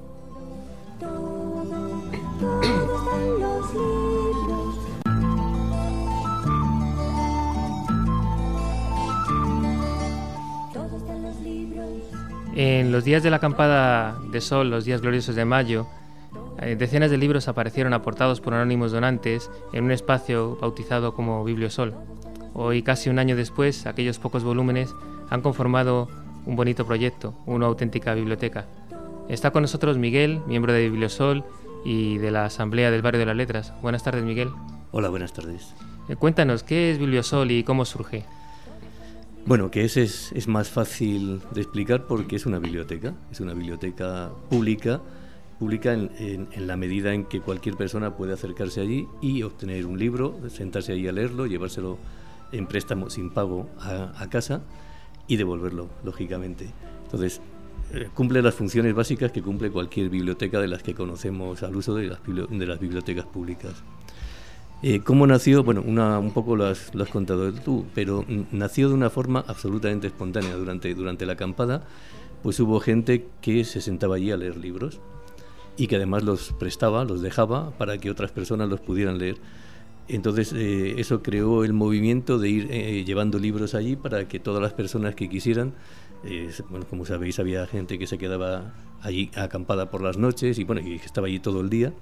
En los días de la acampada de sol, los días gloriosos de mayo, eh, decenas de libros aparecieron aportados por anónimos donantes en un espacio bautizado como Bibliosol. Hoy, casi un año después, aquellos pocos volúmenes han conformado un bonito proyecto, una auténtica biblioteca. Está con nosotros Miguel, miembro de Bibliosol y de la Asamblea del Barrio de las Letras. Buenas tardes, Miguel. Hola, buenas tardes. Eh, cuéntanos, ¿qué es Bibliosol y cómo surge? Bueno, que es, es, es más fácil de explicar porque es una biblioteca, es una biblioteca pública, pública en, en, en la medida en que cualquier persona puede acercarse allí y obtener un libro, sentarse ahí a leerlo, llevárselo en préstamo sin pago a, a casa y devolverlo, lógicamente. Entonces, eh, cumple las funciones básicas que cumple cualquier biblioteca de las que conocemos al uso de las, de las bibliotecas públicas. Eh, ¿Cómo nació? Bueno, una, un poco lo has, lo has contado tú, pero nació de una forma absolutamente espontánea. Durante, durante la acampada, pues hubo gente que se sentaba allí a leer libros y que además los prestaba, los dejaba para que otras personas los pudieran leer. Entonces eh, eso creó el movimiento de ir eh, llevando libros allí para que todas las personas que quisieran, eh, bueno, como sabéis, había gente que se quedaba allí acampada por las noches y bueno, y que estaba allí todo el día.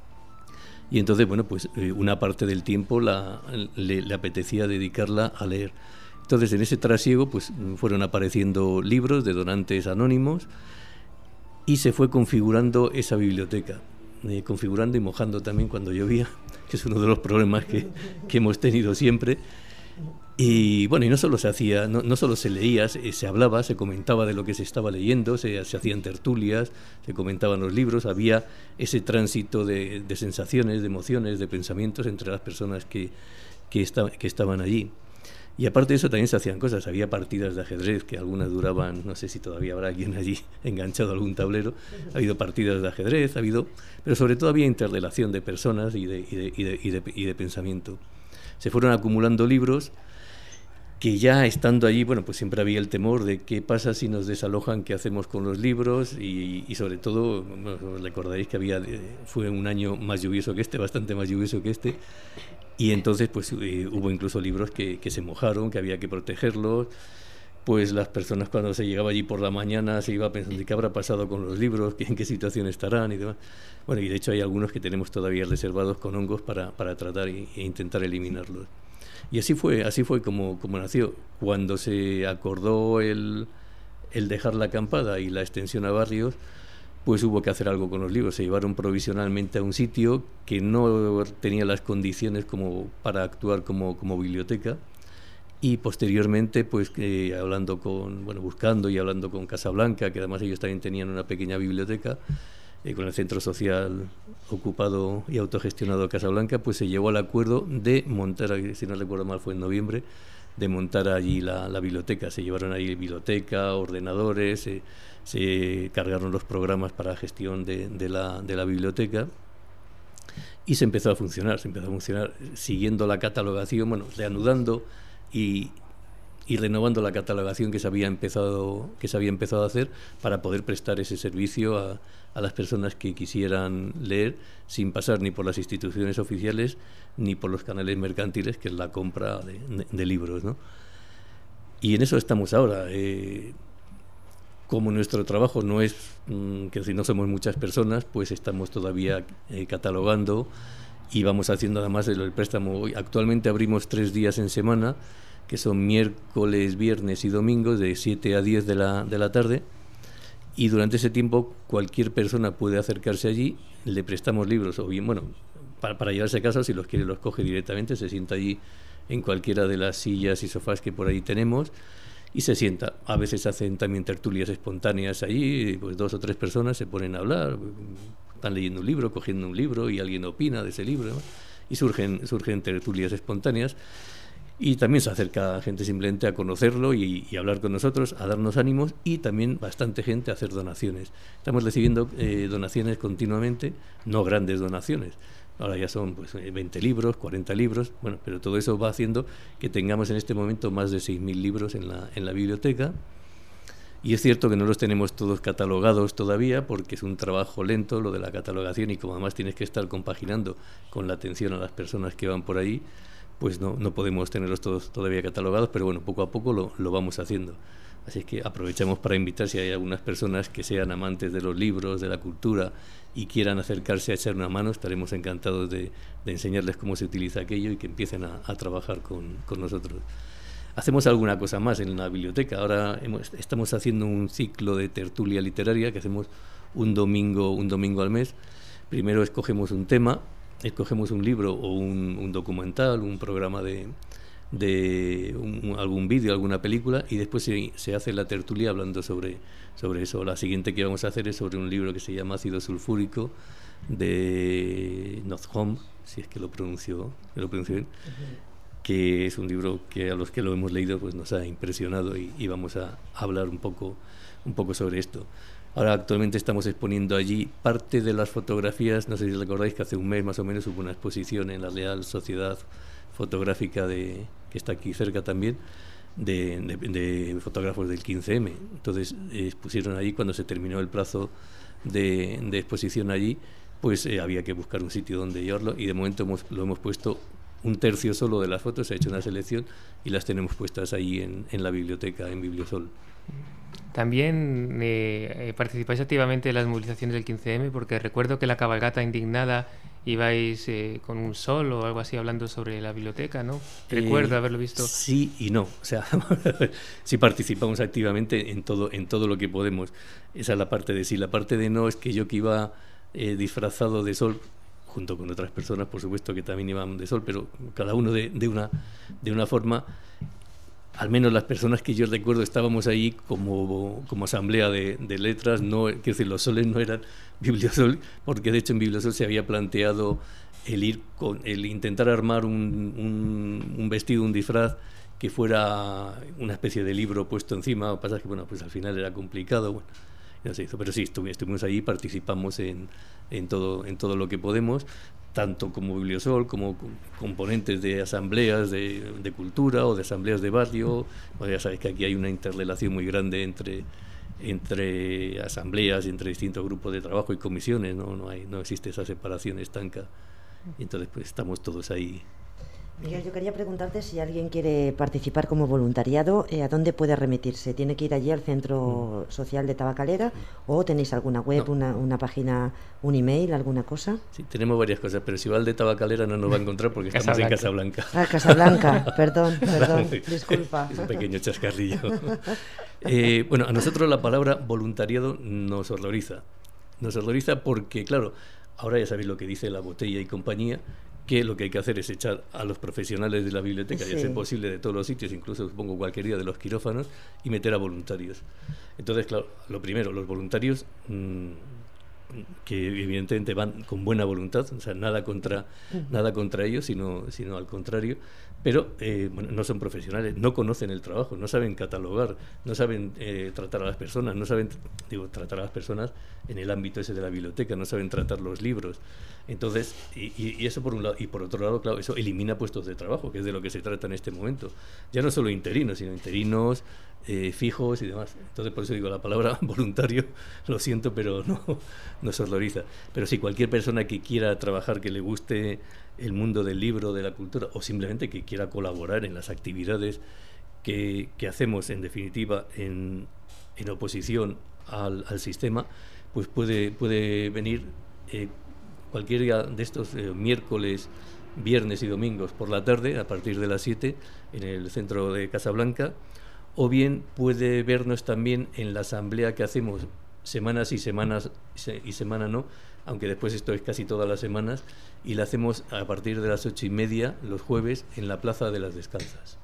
Y entonces, bueno, pues eh, una parte del tiempo la, le, le apetecía dedicarla a leer. Entonces, en ese trasiego, pues fueron apareciendo libros de donantes anónimos y se fue configurando esa biblioteca, eh, configurando y mojando también cuando llovía, que es uno de los problemas que, que hemos tenido siempre. Y bueno, y no solo se hacía, no, no solo se leía, se, se hablaba, se comentaba de lo que se estaba leyendo, se, se hacían tertulias, se comentaban los libros, había ese tránsito de, de sensaciones, de emociones, de pensamientos entre las personas que, que, esta, que estaban allí. Y aparte de eso también se hacían cosas, había partidas de ajedrez que algunas duraban, no sé si todavía habrá alguien allí enganchado a algún tablero, ha habido partidas de ajedrez, ha habido, pero sobre todo había interrelación de personas y de, y de, y de, y de, y de pensamiento. Se fueron acumulando libros que ya estando allí, bueno, pues siempre había el temor de qué pasa si nos desalojan, qué hacemos con los libros y, y sobre todo, bueno, recordaréis que había, fue un año más lluvioso que este, bastante más lluvioso que este, y entonces pues eh, hubo incluso libros que, que se mojaron, que había que protegerlos. Pues las personas cuando se llegaba allí por la mañana se iba pensando qué habrá pasado con los libros, en qué situación estarán y demás. Bueno, y de hecho hay algunos que tenemos todavía reservados con hongos para, para tratar e, e intentar eliminarlos. Y así fue, así fue como, como nació. Cuando se acordó el, el dejar la acampada y la extensión a barrios, pues hubo que hacer algo con los libros. Se llevaron provisionalmente a un sitio que no tenía las condiciones como para actuar como, como biblioteca. Y posteriormente, pues eh, hablando con, bueno, buscando y hablando con Casablanca, que además ellos también tenían una pequeña biblioteca, eh, con el Centro Social Ocupado y Autogestionado Casablanca, pues se llegó al acuerdo de montar, si no recuerdo mal fue en noviembre, de montar allí la, la biblioteca. Se llevaron allí biblioteca, ordenadores, eh, se cargaron los programas para gestión de, de, la, de la biblioteca y se empezó a funcionar, se empezó a funcionar siguiendo la catalogación, bueno, reanudando y, y renovando la catalogación que se había empezado que se había empezado a hacer para poder prestar ese servicio a, a las personas que quisieran leer sin pasar ni por las instituciones oficiales ni por los canales mercantiles, que es la compra de, de, de libros, ¿no? Y en eso estamos ahora. Eh, como nuestro trabajo no es, mmm, que si no somos muchas personas, pues estamos todavía eh, catalogando y vamos haciendo además el, el préstamo. Actualmente abrimos tres días en semana, que son miércoles, viernes y domingos de siete a diez de la, de la tarde, y durante ese tiempo cualquier persona puede acercarse allí, le prestamos libros, o bien, bueno, para, para llevarse a casa, si los quiere los coge directamente, se sienta allí en cualquiera de las sillas y sofás que por ahí tenemos y se sienta. A veces hacen también tertulias espontáneas allí, pues dos o tres personas se ponen a hablar, están leyendo un libro, cogiendo un libro y alguien opina de ese libro, ¿no? Y surgen, surgen tertulias espontáneas. Y también se acerca gente simplemente a conocerlo y, y hablar con nosotros, a darnos ánimos, y también bastante gente a hacer donaciones. Estamos recibiendo eh, donaciones continuamente, no grandes donaciones. Ahora ya son pues veinte libros, cuarenta libros, bueno, pero todo eso va haciendo que tengamos en este momento más de seis mil libros en la, en la biblioteca. Y es cierto que no los tenemos todos catalogados todavía, porque es un trabajo lento lo de la catalogación, y como además tienes que estar compaginando con la atención a las personas que van por ahí, pues no, no podemos tenerlos todos todavía catalogados, pero bueno, poco a poco lo, lo vamos haciendo. Así que aprovechamos para invitar, si hay algunas personas que sean amantes de los libros, de la cultura, y quieran acercarse a echar una mano, estaremos encantados de, de enseñarles cómo se utiliza aquello y que empiecen a, a trabajar con, con nosotros. Hacemos alguna cosa más en la biblioteca. Ahora hemos, estamos haciendo un ciclo de tertulia literaria que hacemos un domingo, un domingo al mes. Primero escogemos un tema, escogemos un libro o un, un documental, un programa de, de un, algún vídeo, alguna película, y después se, se hace la tertulia hablando sobre, sobre eso. La siguiente que vamos a hacer es sobre un libro que se llama Ácido Sulfúrico, de Nothomb, si es que lo pronuncio, lo pronuncio bien, uh-huh. Que es un libro que a los que lo hemos leído pues nos ha impresionado, y, y vamos a hablar un poco, un poco sobre esto. Ahora actualmente estamos exponiendo allí parte de las fotografías. No sé si recordáis que hace un mes más o menos hubo una exposición en la Real Sociedad Fotográfica, de, que está aquí cerca también, de, de, de fotógrafos del quince eme. Entonces eh, expusieron allí, cuando se terminó el plazo de, de exposición allí, pues eh, había que buscar un sitio donde llevarlo, y de momento hemos, lo hemos puesto un tercio solo de las fotos, se ha hecho una selección y las tenemos puestas ahí en, en la biblioteca, en Bibliosol. También eh, participáis activamente en las movilizaciones del quince eme, porque recuerdo que la cabalgata indignada ibais eh, con un sol o algo así hablando sobre la biblioteca, ¿no? Recuerdo eh, haberlo visto. Sí y no, o sea, sí participamos activamente en todo, en todo lo que podemos. Esa es la parte de sí. La parte de no es que yo que iba eh, disfrazado de sol, junto con otras personas, por supuesto, que también iban de sol, pero cada uno de, de, una, de una forma. Al menos las personas que yo recuerdo estábamos ahí como, como asamblea de, de letras, no, quiero decir, los soles no eran Bibliosol, porque de hecho en Bibliosol se había planteado el ir con, el intentar armar un, un, un vestido, un disfraz que fuera una especie de libro puesto encima. Lo que pasa es que bueno, pues al final era complicado, bueno, ya se hizo, pero sí, estuvimos, estuvimos ahí, participamos en, en todo, en todo lo que podemos, tanto como Bibliosol, como componentes de asambleas de, de cultura o de asambleas de barrio. Bueno, ya sabéis que aquí hay una interrelación muy grande entre, entre asambleas, entre distintos grupos de trabajo y comisiones, no, no, hay, no existe esa separación estanca. Y entonces pues estamos todos ahí. Miguel, yo quería preguntarte si alguien quiere participar como voluntariado, eh, ¿a dónde puede remitirse? ¿Tiene que ir allí al Centro Social de Tabacalera o tenéis alguna web, no. una, una página, un email, alguna cosa? Sí, tenemos varias cosas, pero si va al de Tabacalera no nos va a encontrar porque estamos en Casablanca. Ah, Casablanca, perdón, perdón, disculpa. Es un pequeño chascarrillo. eh, bueno, a nosotros la palabra voluntariado nos horroriza. Nos horroriza porque, claro, ahora ya sabéis lo que dice La Botella y compañía, que lo que hay que hacer es echar a los profesionales de la biblioteca, sí. y hacer posible de todos los sitios, incluso supongo cualquier día de los quirófanos, y meter a voluntarios. Entonces, claro, lo primero, los voluntarios mmm, que evidentemente van con buena voluntad, o sea, nada contra, uh-huh. nada contra ellos, sino, sino al contrario, pero eh, bueno, no son profesionales, no conocen el trabajo, no saben catalogar, no saben eh, tratar a las personas, no saben, digo, tratar a las personas en el ámbito ese de la biblioteca, no saben tratar los libros. Entonces, y, y eso por un lado, y por otro lado, claro, eso elimina puestos de trabajo, que es de lo que se trata en este momento. Ya no solo interinos, sino interinos, eh, fijos y demás. Entonces, por eso digo, la palabra voluntario, lo siento, pero no nos horroriza. Pero sí, cualquier persona que quiera trabajar, que le guste el mundo del libro, de la cultura, o simplemente que quiera colaborar en las actividades que, que hacemos, en definitiva, en, en oposición al, al sistema, pues puede, puede venir eh, cualquier día de estos, eh, miércoles, viernes y domingos por la tarde, a partir de las siete, en el centro de Casablanca, o bien puede vernos también en la asamblea que hacemos semanas y semanas y semana no, aunque después esto es casi todas las semanas, y la hacemos a partir de las ocho y media los jueves en la Plaza de las Descalzas.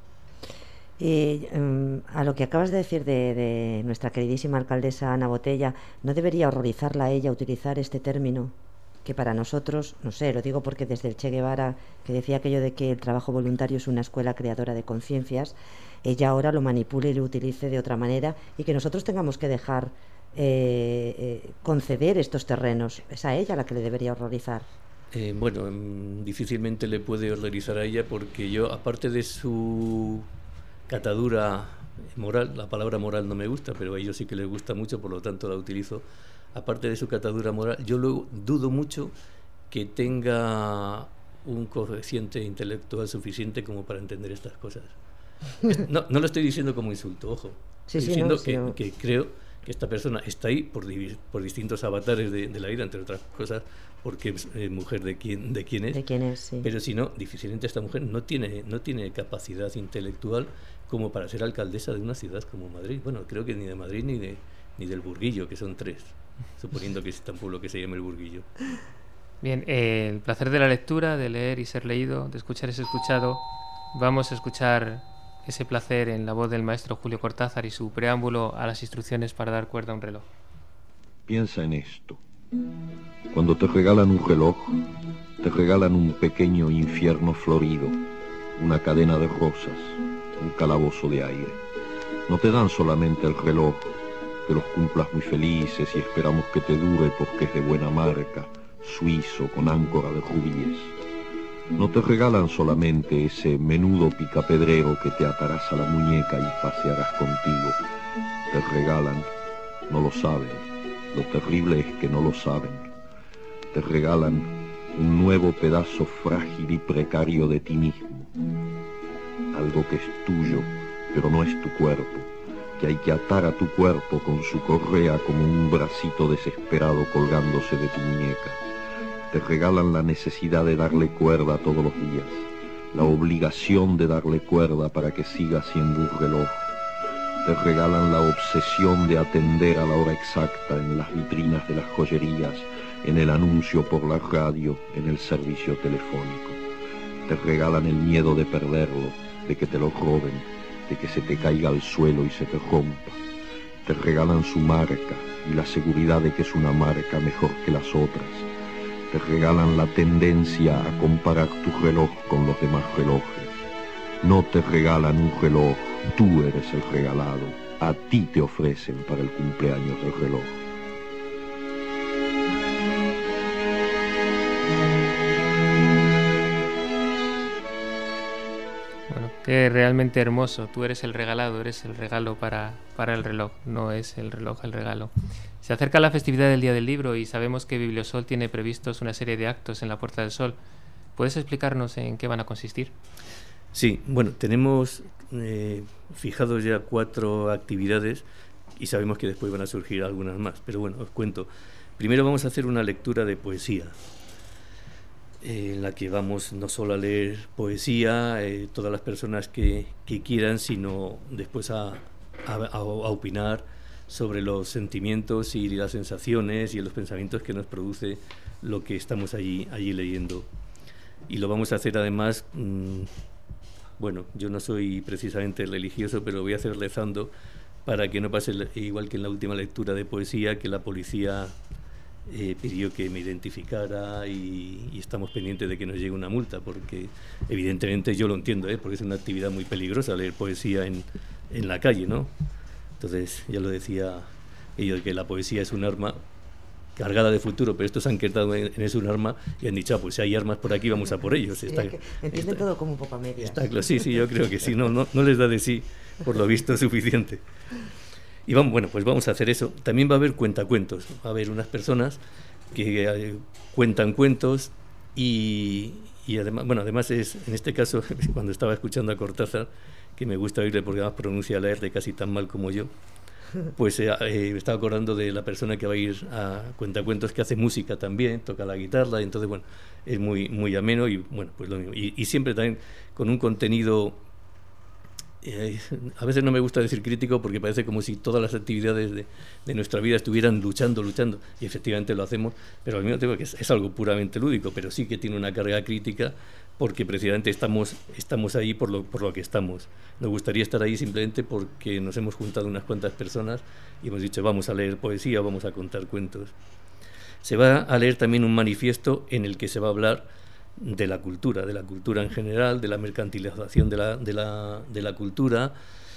Eh, um, a lo que acabas de decir de, de nuestra queridísima alcaldesa Ana Botella, ¿no debería horrorizarla a ella utilizar este término? Que para nosotros, no sé, lo digo porque desde el Che Guevara, que decía aquello de que el trabajo voluntario es una escuela creadora de conciencias, ella ahora lo manipule y lo utilice de otra manera, y que nosotros tengamos que dejar eh, eh, conceder estos terrenos. Es a ella la que le debería horrorizar. Eh, bueno, um, difícilmente le puede horrorizar a ella, porque yo, aparte de su catadura moral, la palabra moral no me gusta, pero a ellos sí que les gusta mucho, por lo tanto la utilizo. Aparte de su catadura moral, yo lo dudo mucho que tenga un coeficiente intelectual suficiente como para entender estas cosas. No, no lo estoy diciendo como insulto, ojo. Sí, estoy sí, diciendo no, que, sí, no. que creo que esta persona está ahí por, por distintos avatares de, de la vida, entre otras cosas, porque es eh, mujer de quién, de quién es. De quién es, sí. Pero si no, difícilmente esta mujer no tiene, no tiene capacidad intelectual como para ser alcaldesa de una ciudad como Madrid. Bueno, creo que ni de Madrid ni, de, ni del Burguillo, que son tres, suponiendo que es tan pueblo que se llama el Burguillo. Bien, eh, el placer de la lectura, de leer y ser leído, de escuchar y ser escuchado. Vamos a escuchar ese placer en la voz del maestro Julio Cortázar y su preámbulo a las instrucciones para dar cuerda a un reloj. Piensa en esto. Cuando te regalan un reloj, te regalan un pequeño infierno florido, una cadena de rosas, un calabozo de aire. No te dan solamente el reloj, que los cumplas muy felices y esperamos que te dure porque es de buena marca, suizo con áncora de rubíes. No te regalan solamente ese menudo picapedrero que te atarás a la muñeca y pasearás contigo. Te regalan, no lo saben, lo terrible es que no lo saben, te regalan un nuevo pedazo frágil y precario de ti mismo, algo que es tuyo, pero no es tu cuerpo, que hay que atar a tu cuerpo con su correa como un bracito desesperado colgándose de tu muñeca. Te regalan la necesidad de darle cuerda todos los días, la obligación de darle cuerda para que siga siendo un reloj. Te regalan la obsesión de atender a la hora exacta en las vitrinas de las joyerías, en el anuncio por la radio, en el servicio telefónico. Te regalan el miedo de perderlo, de que te lo roben, de que se te caiga al suelo y se te rompa. Te regalan su marca y la seguridad de que es una marca mejor que las otras. Te regalan la tendencia a comparar tu reloj con los demás relojes. No te regalan un reloj, tú eres el regalado. A ti te ofrecen para el cumpleaños del reloj. Bueno, qué realmente hermoso. Tú eres el regalado, eres el regalo para, para el reloj, no es el reloj el regalo. Se acerca la festividad del Día del Libro y sabemos que Bibliosol tiene previstos una serie de actos en la Puerta del Sol. ¿Puedes explicarnos en qué van a consistir? Sí, bueno, tenemos eh, fijados ya cuatro actividades y sabemos que después van a surgir algunas más, pero bueno, os cuento. Primero vamos a hacer una lectura de poesía, eh, en la que vamos no solo a leer poesía, eh, todas las personas que, que quieran, sino después a, a, a opinar sobre los sentimientos y las sensaciones y los pensamientos que nos produce lo que estamos allí, allí leyendo. Y lo vamos a hacer además... Mmm, Bueno, yo no soy precisamente religioso, pero lo voy a hacer rezando para que no pase igual que en la última lectura de poesía, que la policía eh, pidió que me identificara y, y estamos pendientes de que nos llegue una multa, porque evidentemente yo lo entiendo, ¿eh? Porque es una actividad muy peligrosa leer poesía en, en la calle, ¿no? Entonces, ya lo decía ellos, que la poesía es un arma cargada de futuro, pero estos han quedado en, en eso un arma y han dicho, ah, pues si hay armas por aquí vamos a por ellos. Sí, está, que entienden está, todo como un poco a medias. Está claro, sí, sí, yo creo que sí, no, no, no les da de sí, por lo visto, suficiente. Y vamos, bueno, pues vamos a hacer eso. También va a haber cuentacuentos, va a haber unas personas que eh, cuentan cuentos y, y además, bueno, además es, en este caso, cuando estaba escuchando a Cortázar, que me gusta oírle porque además pronuncia la R casi tan mal como yo, pues eh, eh, me estaba acordando de la persona que va a ir a cuentacuentos, que hace música también, toca la guitarra, y entonces bueno, es muy, muy ameno y bueno, pues lo mismo. Y, y siempre también con un contenido, eh, a veces no me gusta decir crítico porque parece como si todas las actividades de, de nuestra vida estuvieran luchando, luchando, y efectivamente lo hacemos, pero al mismo tiempo que es, es algo puramente lúdico, pero sí que tiene una carga crítica, porque precisamente estamos, estamos ahí por lo, por lo que estamos. Nos gustaría estar ahí simplemente porque nos hemos juntado unas cuantas personas y hemos dicho, vamos a leer poesía, vamos a contar cuentos. Se va a leer también un manifiesto en el que se va a hablar de la cultura, de la cultura en general, de la mercantilización de la, de la, de la cultura,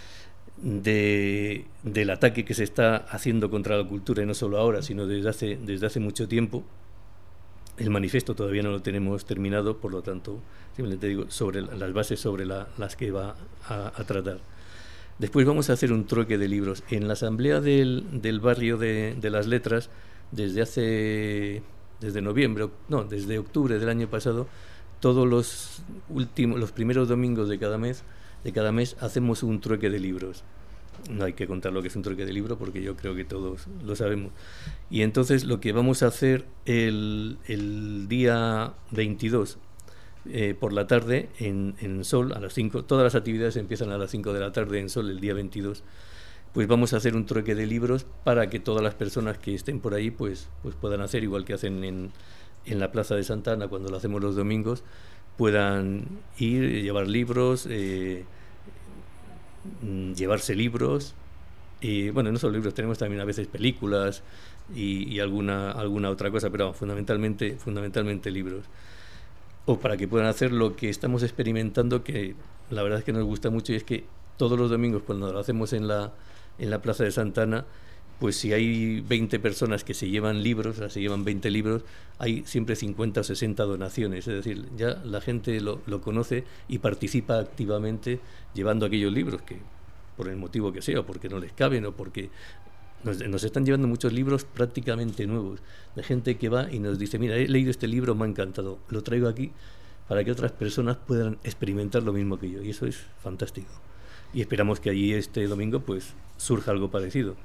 de, del ataque que se está haciendo contra la cultura, y no solo ahora, sino desde hace, desde hace mucho tiempo. El manifiesto todavía no lo tenemos terminado, por lo tanto, simplemente digo sobre las bases sobre la, las que va a, a tratar. Después vamos a hacer un troque de libros. En la asamblea del, del barrio de, de las letras, desde hace, desde noviembre, no, desde octubre del año pasado, todos los últimos, los primeros domingos de cada mes, de cada mes hacemos un troque de libros. No hay que contar lo que es un troque de libro porque yo creo que todos lo sabemos. Y entonces lo que vamos a hacer el, el día veintidós eh, por la tarde en, en Sol, a las cinco, todas las actividades empiezan a las cinco de la tarde en Sol el día veintidós, pues vamos a hacer un troque de libros para que todas las personas que estén por ahí pues, pues puedan hacer, igual que hacen en, en la Plaza de Santa Ana cuando lo hacemos los domingos, puedan ir, llevar libros, eh, llevarse libros y bueno, no solo libros, tenemos también a veces películas y, y alguna alguna otra cosa, pero vamos, fundamentalmente fundamentalmente libros, o para que puedan hacer lo que estamos experimentando, que la verdad es que nos gusta mucho, y es que todos los domingos cuando lo hacemos en la en la Plaza de Santa Ana, pues si hay veinte personas que se llevan libros, o sea, se llevan veinte libros, hay siempre cincuenta o sesenta donaciones, es decir, ya la gente lo, lo conoce y participa activamente llevando aquellos libros que, por el motivo que sea, o porque no les caben, o porque nos, nos están llevando muchos libros prácticamente nuevos, de gente que va y nos dice, mira, he leído este libro, me ha encantado, lo traigo aquí para que otras personas puedan experimentar lo mismo que yo, y eso es fantástico. Y esperamos que allí este domingo pues surja algo parecido.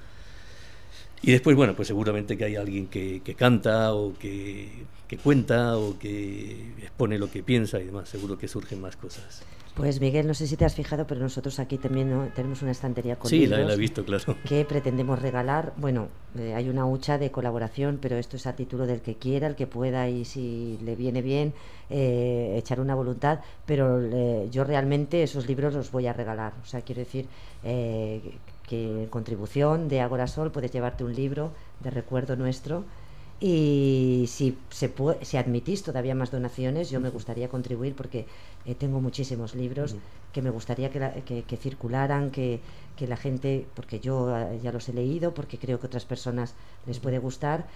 Y después, bueno, pues seguramente que hay alguien que, que canta o que, que cuenta o que expone lo que piensa y demás. Seguro que surgen más cosas. Pues Miguel, no sé si te has fijado, pero nosotros aquí también, ¿no?, tenemos una estantería con sí, libros. Sí, la he visto, claro. Que pretendemos regalar. Bueno, eh, hay una hucha de colaboración, pero esto es a título del que quiera, el que pueda, y si le viene bien, eh, echar una voluntad. Pero eh, yo realmente esos libros los voy a regalar. O sea, quiero decir eh, que en contribución de Agora Sol puedes llevarte un libro de recuerdo nuestro. Y si se puede, si admitís todavía más donaciones, yo me gustaría contribuir, porque eh, tengo muchísimos libros uh-huh. que me gustaría que, la, que, que circularan, que, que la gente, porque yo uh, ya los he leído, porque creo que a otras personas les puede gustar,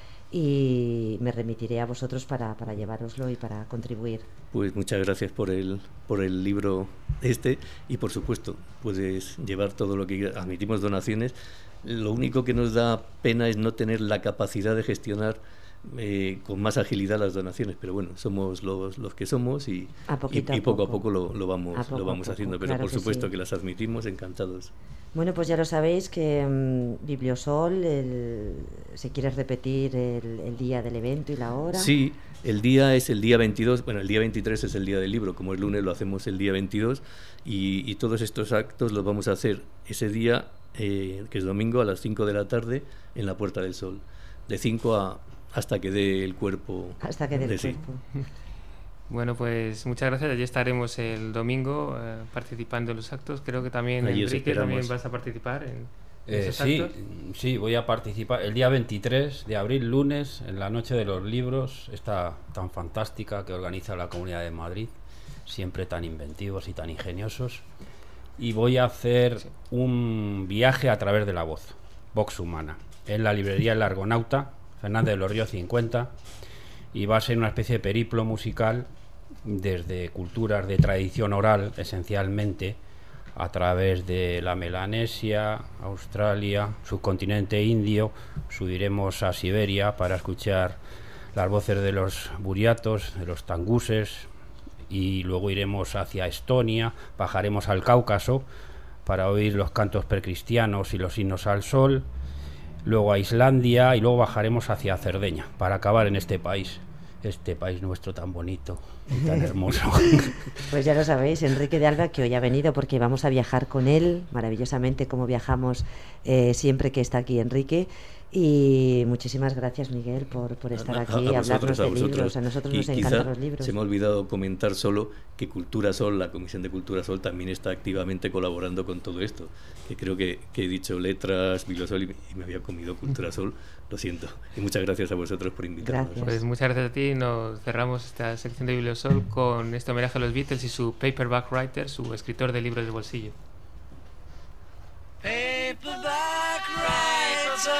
y me remitiré a vosotros para, para llevároslo y para contribuir. Pues muchas gracias por el, por el libro este, y por supuesto puedes llevar todo lo que admitimos donaciones. Lo único que nos da pena es no tener la capacidad de gestionar eh, con más agilidad las donaciones, pero bueno, somos los, los que somos y, y, y poco a poco lo, lo vamos, poco lo vamos haciendo, pero claro por supuesto que, sí. que las admitimos, encantados. Bueno, pues ya lo sabéis que um, Bibliosol, el, si quieres repetir el, el día del evento y la hora. Sí, el día es el día veintidós, bueno, el día veintitrés es el día del libro, como es lunes lo hacemos el día veintidós, y, y todos estos actos los vamos a hacer ese día, eh, que es domingo, a las cinco de la tarde, en la Puerta del Sol, de cinco a hasta que dé el cuerpo. Hasta que dé el de cuerpo. Sí. Bueno, pues muchas gracias. Allí estaremos el domingo eh, participando en los actos. Creo que también, allí Enrique, también vas a participar en, en eh, esos sí, actos. Sí, voy a participar el día veintitrés de abril, lunes, en la Noche de los Libros, esta tan fantástica que organiza la Comunidad de Madrid, siempre tan inventivos y tan ingeniosos. Y voy a hacer sí. un viaje a través de la voz, Vox Humana, en la librería El Argonauta, Fernández de los Ríos cincuenta, y va a ser una especie de periplo musical desde culturas de tradición oral, esencialmente, a través de la Melanesia, Australia, subcontinente indio. Subiremos a Siberia para escuchar las voces de los buriatos, de los tanguses, y luego iremos hacia Estonia, bajaremos al Cáucaso para oír los cantos precristianos y los himnos al sol, luego a Islandia, y luego bajaremos hacia Cerdeña para acabar en este país, este país nuestro tan bonito y tan hermoso. Pues ya lo sabéis, Enrique de Alba, que hoy ha venido porque vamos a viajar con él, maravillosamente como viajamos eh, siempre que está aquí Enrique. Y muchísimas gracias, Miguel, por, por estar aquí y hablarnos de libros. A nosotros y nos encantan los libros. Se me ha olvidado comentar solo que Cultura Sol, la Comisión de Cultura Sol, también está activamente colaborando con todo esto. Que creo que, que he dicho letras, Bibliosol, y, y me había comido Cultura Sol. Lo siento. Y muchas gracias a vosotros por invitarnos. Gracias. Pues muchas gracias a ti. Nos cerramos esta sección de Bibliosol con este homenaje a los Beatles y su paperback writer, su escritor de libros de bolsillo. Paperback writer.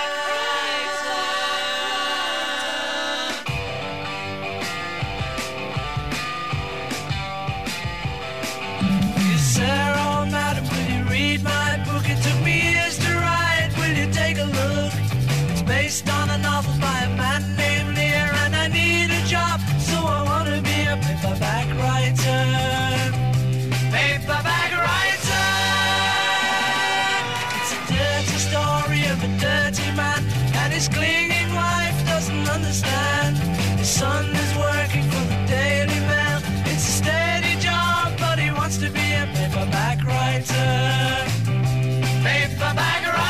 Based on a novel by a man named Lear, and I need a job, so I want to be a paperback writer. Paperback writer. It's a dirty story of a dirty man, and his clinging wife doesn't understand. His son is working for the Daily Mail. It's a steady job, but he wants to be a paperback writer. Paperback writer.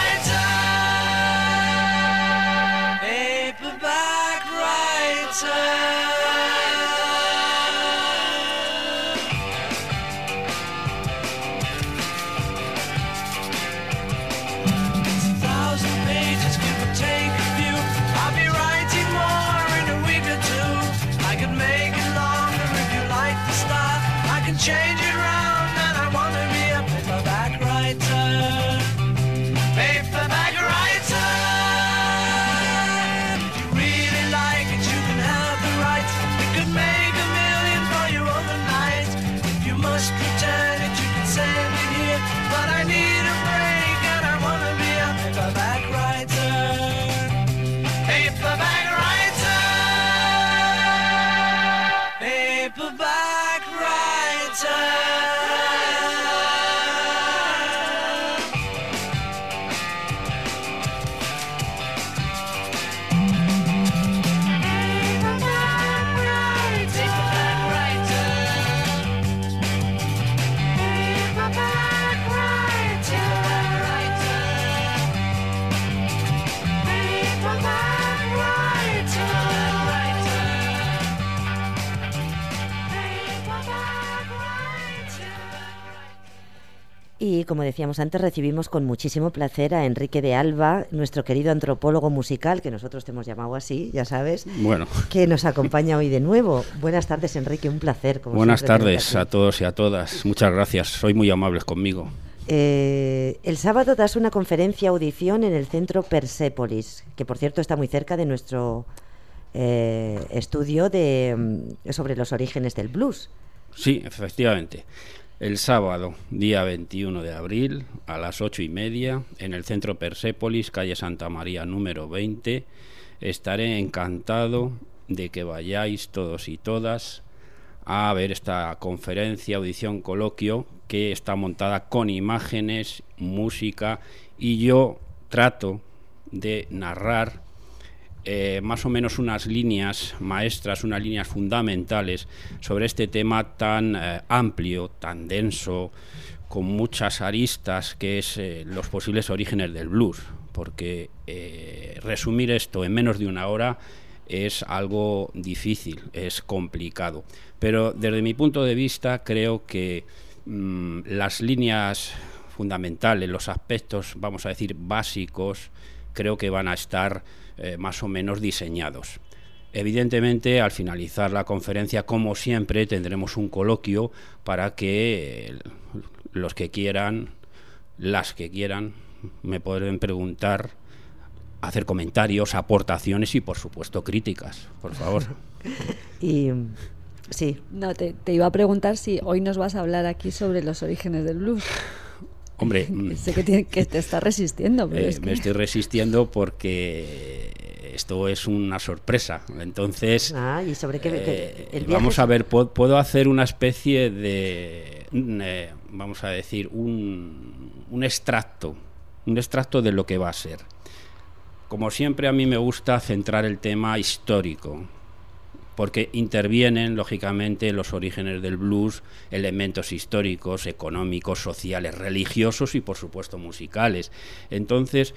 Change it round, and I want to be a paperback writer. Paperback writer. If you really like it, you can have the rights. We could make a million for you overnight. If you must return it, you can send it here. But I need a break, and I want to be a paperback writer. Y como decíamos antes, recibimos con muchísimo placer a Enrique de Alba, nuestro querido antropólogo musical, que nosotros te hemos llamado así, ya sabes, bueno, que nos acompaña hoy de nuevo. Buenas tardes, Enrique, un placer. Como buenas tardes a todos y a todas. Muchas gracias, sois muy amables conmigo. Eh, el sábado das una conferencia audición en el centro Persépolis, que por cierto está muy cerca de nuestro eh, estudio de, sobre los orígenes del blues. Sí, efectivamente. El sábado, día veintiuno de abril, a las ocho y media, en el centro Persépolis, calle Santa María número veinte, estaré encantado de que vayáis todos y todas a ver esta conferencia, audición, coloquio, que está montada con imágenes, música, y yo trato de narrar Eh, más o menos unas líneas maestras, unas líneas fundamentales sobre este tema tan eh, amplio, tan denso, con muchas aristas, que es eh, los posibles orígenes del blues, porque eh, resumir esto en menos de una hora es algo difícil, es complicado, pero desde mi punto de vista creo que mmm, las líneas fundamentales, los aspectos, vamos a decir, básicos, creo que van a estar Eh, más o menos diseñados. Evidentemente, al finalizar la conferencia, como siempre, tendremos un coloquio para que eh, los que quieran, las que quieran, me pueden preguntar, hacer comentarios, aportaciones y, por supuesto, críticas, por favor. Y sí. No, te, te iba a preguntar si hoy nos vas a hablar aquí sobre los orígenes del blues. Hombre, sé que, tiene, que te estás resistiendo. Pero eh, es que... me estoy resistiendo porque esto es una sorpresa. Entonces, ah, ¿y sobre qué, eh, el vamos a ver, puedo, puedo hacer una especie de, eh, vamos a decir, un, un extracto, un extracto de lo que va a ser. Como siempre, a mí me gusta centrar el tema histórico, porque intervienen, lógicamente, los orígenes del blues, elementos históricos, económicos, sociales, religiosos y, por supuesto, musicales. Entonces,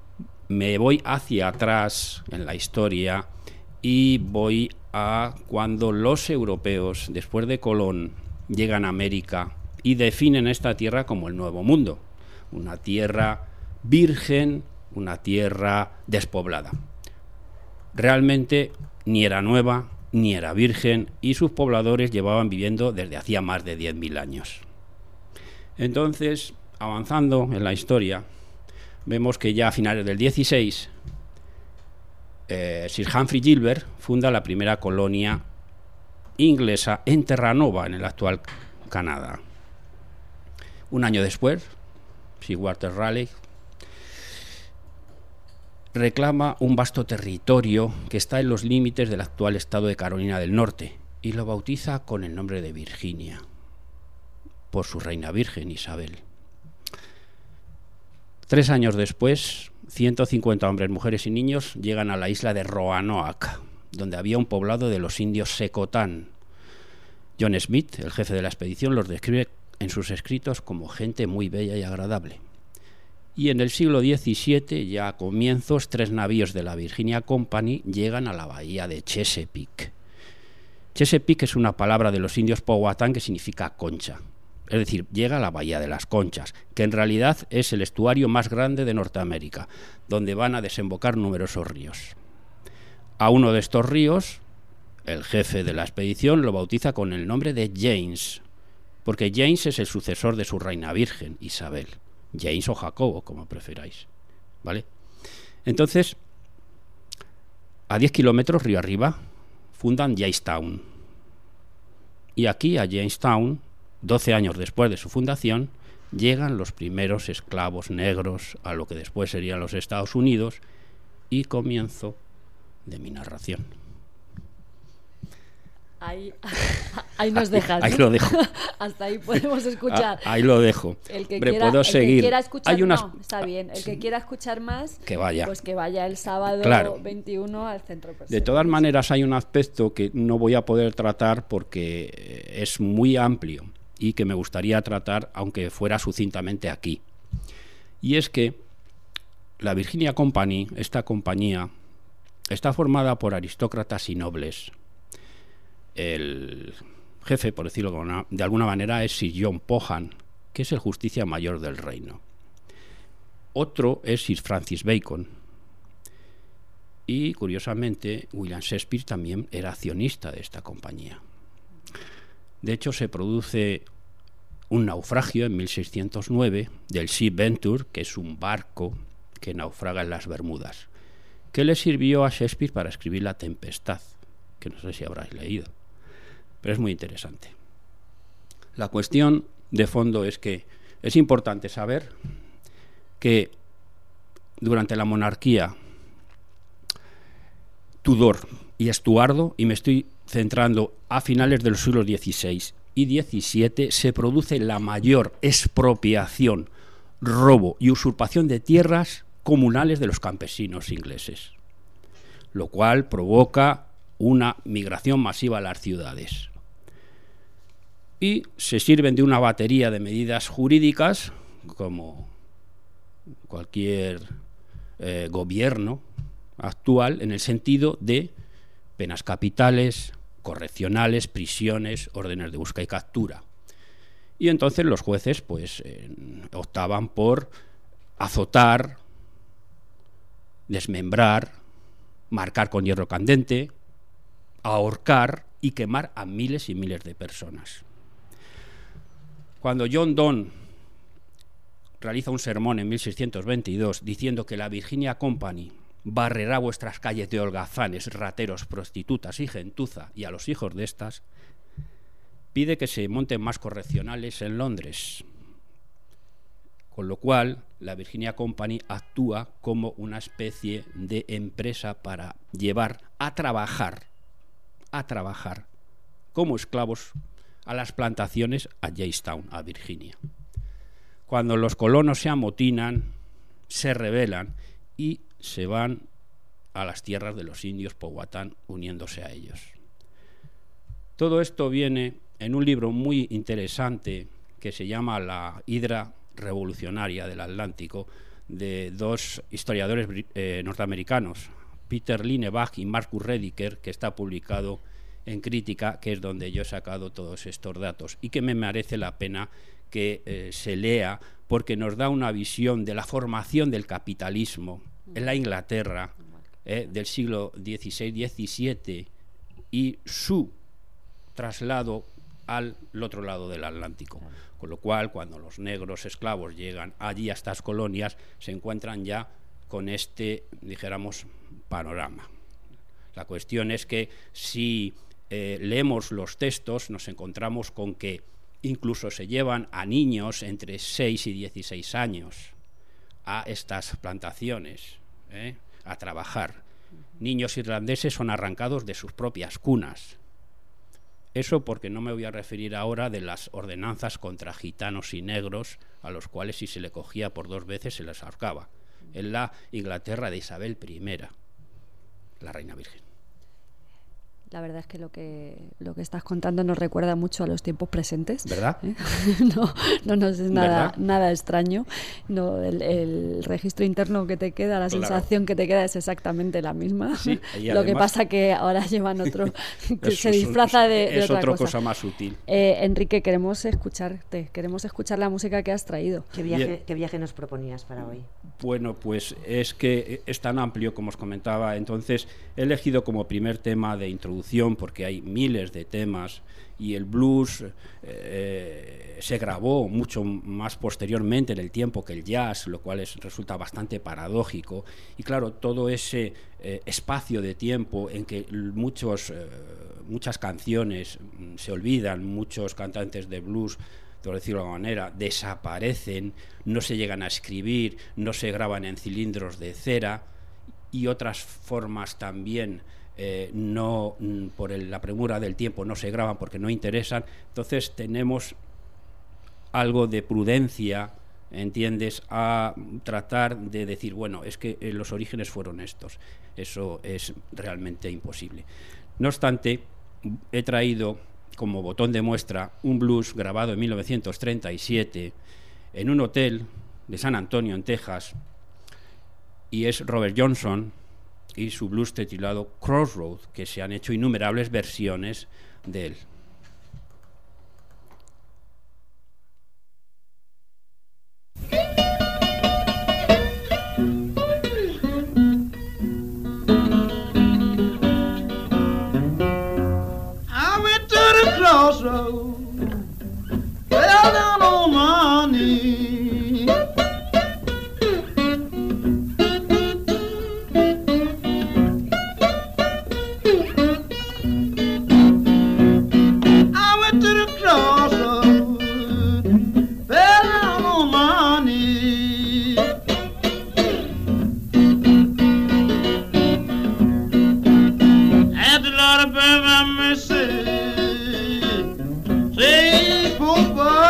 me voy hacia atrás en la historia y voy a cuando los europeos, después de Colón, llegan a América y definen esta tierra como el Nuevo Mundo, una tierra virgen, una tierra despoblada. Realmente ni era nueva, ni era virgen, y sus pobladores llevaban viviendo desde hacía más de diez mil años. Entonces, avanzando en la historia, vemos que ya a finales del dieciséis, eh, Sir Humphrey Gilbert funda la primera colonia inglesa en Terranova, en el actual Canadá. Un año después, Sir Walter Raleigh reclama un vasto territorio que está en los límites del actual estado de Carolina del Norte y lo bautiza con el nombre de Virginia, por su reina virgen Isabel. Tres años después, ciento cincuenta hombres, mujeres y niños llegan a la isla de Roanoke, donde había un poblado de los indios Secotán. John Smith, el jefe de la expedición, los describe en sus escritos como gente muy bella y agradable. Y en el siglo diecisiete, ya a comienzos, tres navíos de la Virginia Company llegan a la bahía de Chesapeake. Chesapeake es una palabra de los indios Powhatan que significa concha. Es decir, llega a la bahía de las Conchas, que en realidad es el estuario más grande de Norteamérica, donde van a desembocar numerosos ríos. A uno de estos ríos, el jefe de la expedición lo bautiza con el nombre de James, porque James es el sucesor de su reina virgen, Isabel. James o Jacobo, como preferáis, ¿vale? Entonces, a diez kilómetros río arriba, fundan Jamestown. Y aquí, a Jamestown, doce años después de su fundación, llegan los primeros esclavos negros a lo que después serían los Estados Unidos, y comienzo de mi narración. Ahí, ahí nos dejas. Ahí, ahí lo dejo. Hasta ahí podemos escuchar. Ah, ahí lo dejo. El que Hombre, quiera, puedo el seguir. Que quiera escuchar, Hay unas... no, está bien. El que quiera escuchar más, que vaya. Pues que vaya el sábado claro. veintiuno al centro Persépolis. De todas maneras, hay un aspecto que no voy a poder tratar porque es muy amplio y que me gustaría tratar, aunque fuera sucintamente aquí. Y es que la Virginia Company, esta compañía, está formada por aristócratas y nobles. El jefe, por decirlo de alguna manera, es Sir John Poham, que es el Justicia Mayor del Reino. Otro es Sir Francis Bacon. Y, curiosamente, William Shakespeare también era accionista de esta compañía. De hecho, se produce un naufragio en mil seiscientos nueve del Sea Venture, que es un barco que naufraga en las Bermudas, que le sirvió a Shakespeare para escribir La Tempestad, que no sé si habráis leído, pero es muy interesante. La cuestión de fondo es que es importante saber que durante la monarquía Tudor y Estuardo, y me estoy centrando a finales de los siglos dieciséis y diecisiete, se produce la mayor expropiación, robo y usurpación de tierras comunales de los campesinos ingleses, lo cual provoca una migración masiva a las ciudades. Y se sirven de una batería de medidas jurídicas, como cualquier eh, gobierno actual, en el sentido de penas capitales, correccionales, prisiones, órdenes de busca y captura. Y entonces los jueces pues eh, optaban por azotar, desmembrar, marcar con hierro candente, ahorcar y quemar a miles y miles de personas. Cuando John Donne realiza un sermón en mil seiscientos veintidós diciendo que la Virginia Company barrerá vuestras calles de holgazanes, rateros, prostitutas y gentuza, y a los hijos de estas, pide que se monten más correccionales en Londres. Con lo cual, la Virginia Company actúa como una especie de empresa para llevar a trabajar, a trabajar como esclavos a las plantaciones a Jamestown, a Virginia. Cuando los colonos se amotinan, se rebelan y se van a las tierras de los indios Powhatan, uniéndose a ellos. Todo esto viene en un libro muy interesante que se llama La Hidra Revolucionaria del Atlántico, de dos historiadores eh, norteamericanos, Peter Linebaugh y Marcus Rediker, que está publicado en Crítica, que es donde yo he sacado todos estos datos y que me merece la pena que eh, se lea, porque nos da una visión de la formación del capitalismo en la Inglaterra eh, del siglo dieciséis diecisiete y su traslado al otro lado del Atlántico. Con lo cual, cuando los negros esclavos llegan allí a estas colonias, se encuentran ya con este, dijéramos, panorama. La cuestión es que si eh, leemos los textos, nos encontramos con que incluso se llevan a niños entre seis y dieciséis años a estas plantaciones, ¿eh? a trabajar. Niños irlandeses son arrancados de sus propias cunas. Eso porque no me voy a referir ahora de las ordenanzas contra gitanos y negros, a los cuales si se le cogía por dos veces se les ahorcaba. En la Inglaterra de Isabel primera, la Reina Virgen. La verdad es que lo que lo que estás contando nos recuerda mucho a los tiempos presentes, ¿verdad? ¿Eh? no, no nos es nada, nada extraño. No, el, el registro interno que te queda, la Claro. sensación que te queda es exactamente la misma. Sí, y lo que además- pasa que ahora llevan otro, que Es- se es- disfraza de, de es otra otra cosa. cosa más sutil. Eh, Enrique, queremos escucharte, queremos escuchar la música que has traído. ¿Qué viaje, Bien. ¿Qué viaje nos proponías para hoy? Bueno, pues es que es tan amplio como os comentaba, entonces he elegido como primer tema de introducción, porque hay miles de temas y el blues eh, se grabó mucho más posteriormente en el tiempo que el jazz, lo cual es, resulta bastante paradójico, y claro, todo ese eh, espacio de tiempo en que muchos, eh, muchas canciones mm, se olvidan, muchos cantantes de blues, por decirlo de alguna manera, desaparecen, no se llegan a escribir, no se graban en cilindros de cera, y otras formas también eh, no mm, por el- la premura del tiempo no se graban porque no interesan. Entonces tenemos algo de prudencia, ¿entiendes?, a tratar de decir, bueno, es que eh, los orígenes fueron estos. Eso es realmente imposible. No obstante, he traído como botón de muestra un blues grabado en mil novecientos treinta y siete en un hotel de San Antonio, en Texas, y es Robert Johnson y su blues titulado Crossroad, que se han hecho innumerables versiones de él.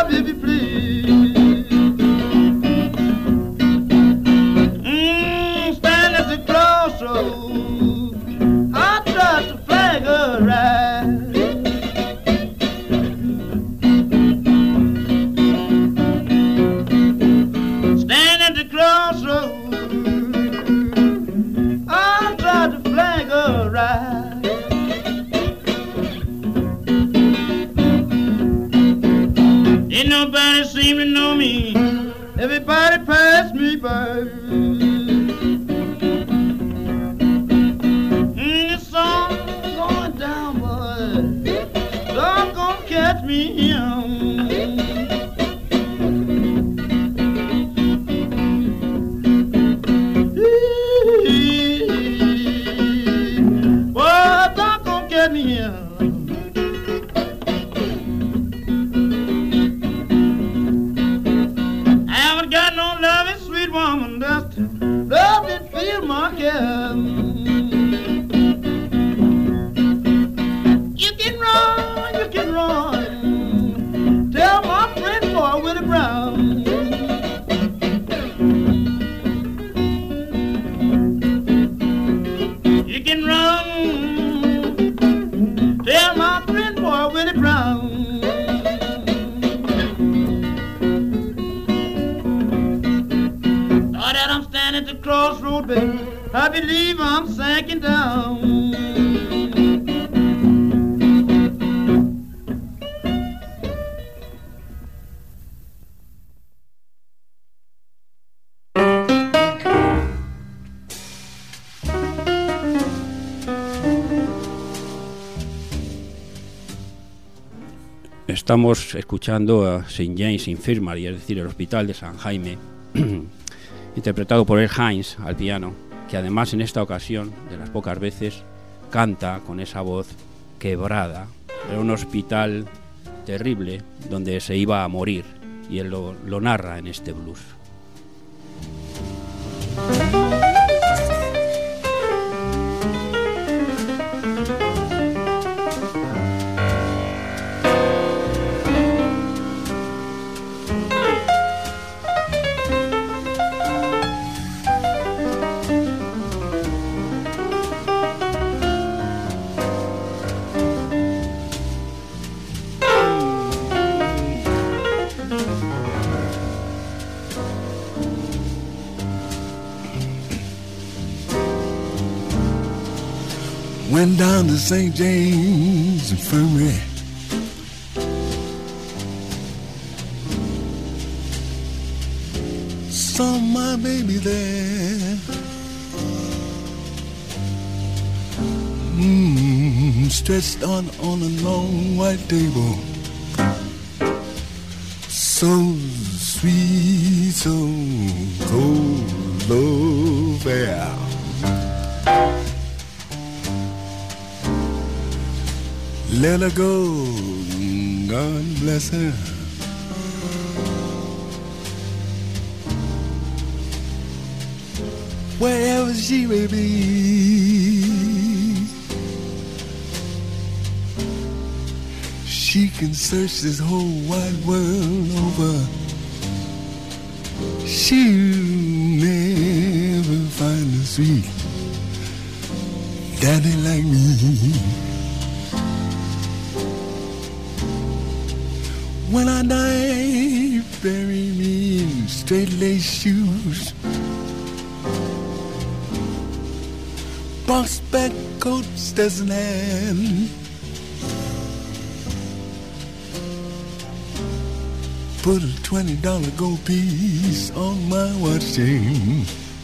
up if you please. Mm, stand at the crossroads, I trust the flag of right. Stand at the crossroads, I trust the flag of right. Ain't nobody seem to know me. Everybody pass me by. Mm, the song going down, boy. Song gonna catch me young. Boy, song gonna catch me young. Woman, just love and feel my care. You can run, you can run. Tell my friend boy Willie Brown. You can run. Tell my friend boy Willie Brown. At the crossroad, baby, I believe I'm sinking down. Estamos escuchando a Saint James Infirmary, es decir, el Hospital de San Jaime, interpretado por Earl Hines al piano, que además en esta ocasión, de las pocas veces, canta con esa voz quebrada. Era un hospital terrible donde se iba a morir, y él lo, lo narra en este blues. Went down to Saint James Infirmary. Saw my baby there. Mm, stretched out on a long white table. So sweet, so cold, love air. Let her go, God bless her. Wherever she may be, she can search this whole wide world over. She'll never find a sweet daddy like me. When I die, bury me in straight lace shoes, box back coat, Stetson hand. Put a twenty dollar gold piece on my watch chain,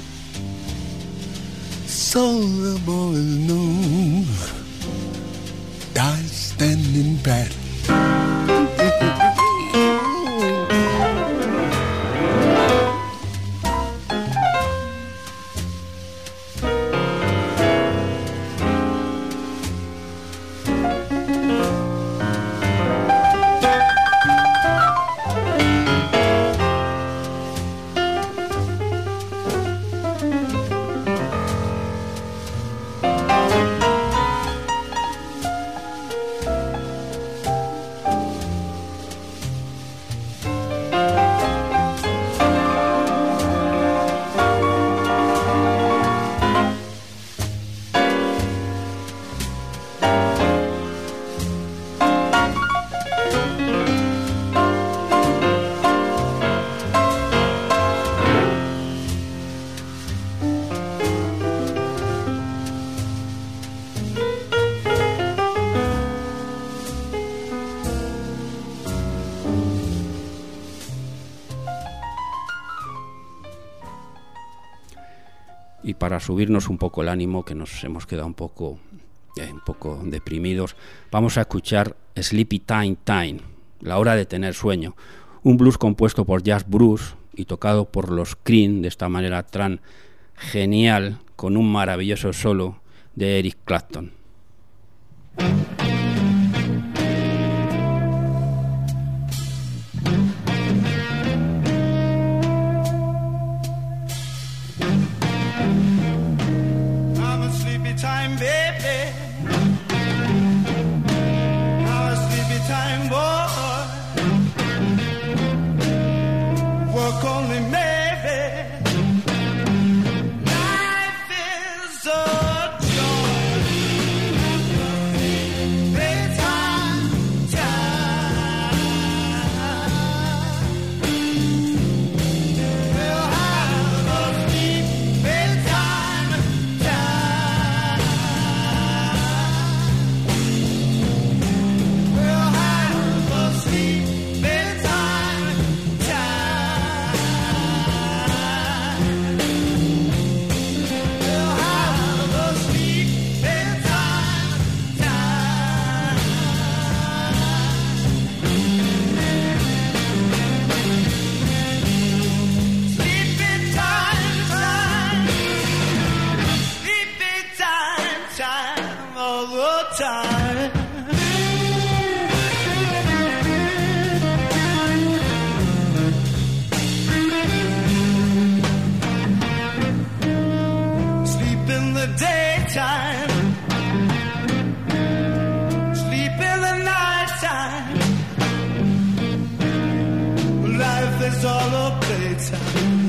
so the boys know I'm standing pat. Y para subirnos un poco el ánimo, que nos hemos quedado un poco, eh, un poco deprimidos, vamos a escuchar Sleepy Time Time, la hora de tener sueño, un blues compuesto por Jazz Bruce y tocado por los Cream de esta manera tan genial, con un maravilloso solo de Eric Clapton. Time, baby. Now a sleepy time, boy. Work only maybe. Life is a joy. Bedtime, time. We'll have a sleep bedtime time. Time. Sleep in the daytime, sleep in the nighttime. Life is all a playtime.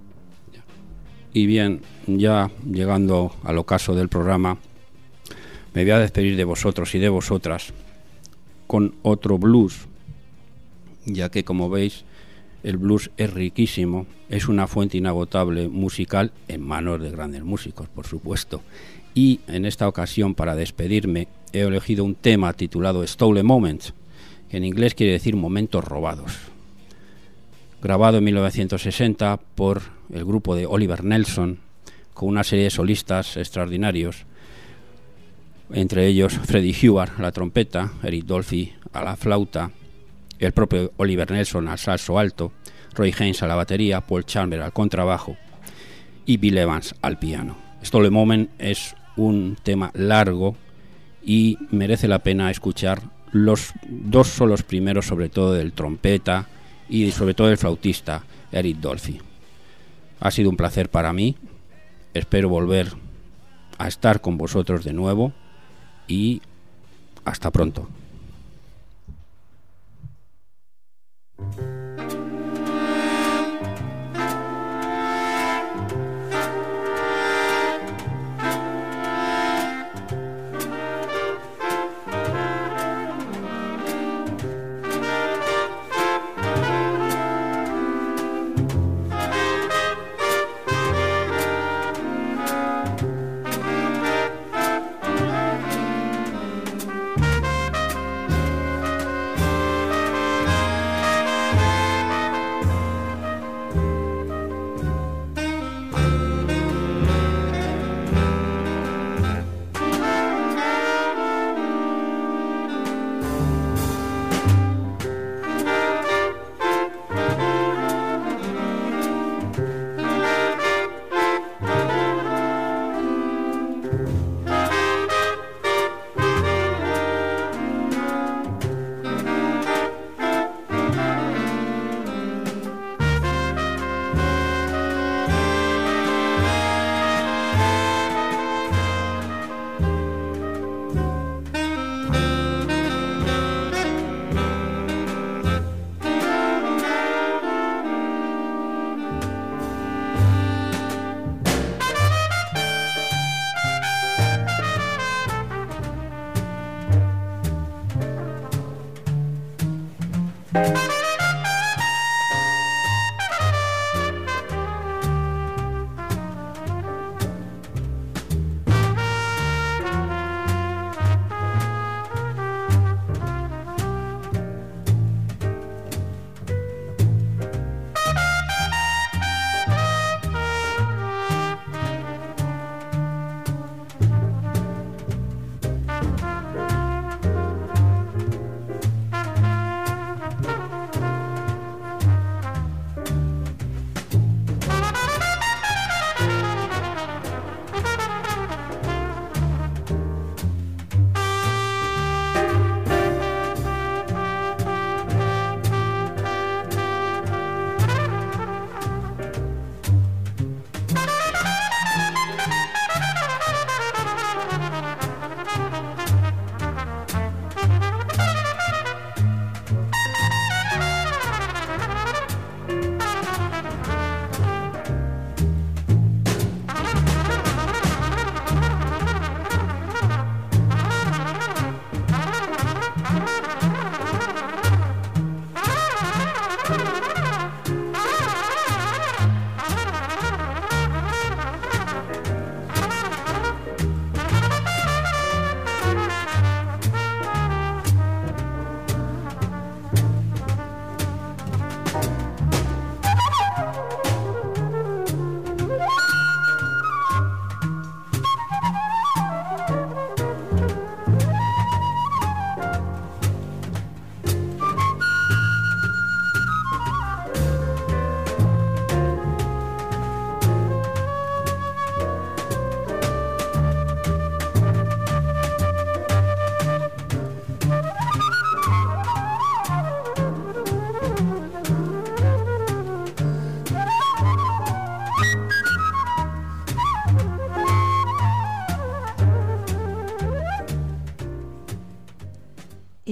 Y bien, ya llegando al ocaso del programa, me voy a despedir de vosotros y de vosotras con otro blues, ya que, como veis, el blues es riquísimo, es una fuente inagotable musical en manos de grandes músicos, por supuesto. Y en esta ocasión, para despedirme, he elegido un tema titulado Stolen Moments, que en inglés quiere decir momentos robados. Grabado en mil novecientos sesenta por el grupo de Oliver Nelson, con una serie de solistas extraordinarios, entre ellos Freddie Hubbard a la trompeta, Eric Dolphy a la flauta, el propio Oliver Nelson al saxo alto, Roy Haynes a la batería, Paul Chambers al contrabajo y Bill Evans al piano. Stolen Moment es un tema largo y merece la pena escuchar los dos solos primeros, sobre todo del trompeta y sobre todo del flautista Eric Dolphy. Ha sido un placer para mí, espero volver a estar con vosotros de nuevo y hasta pronto.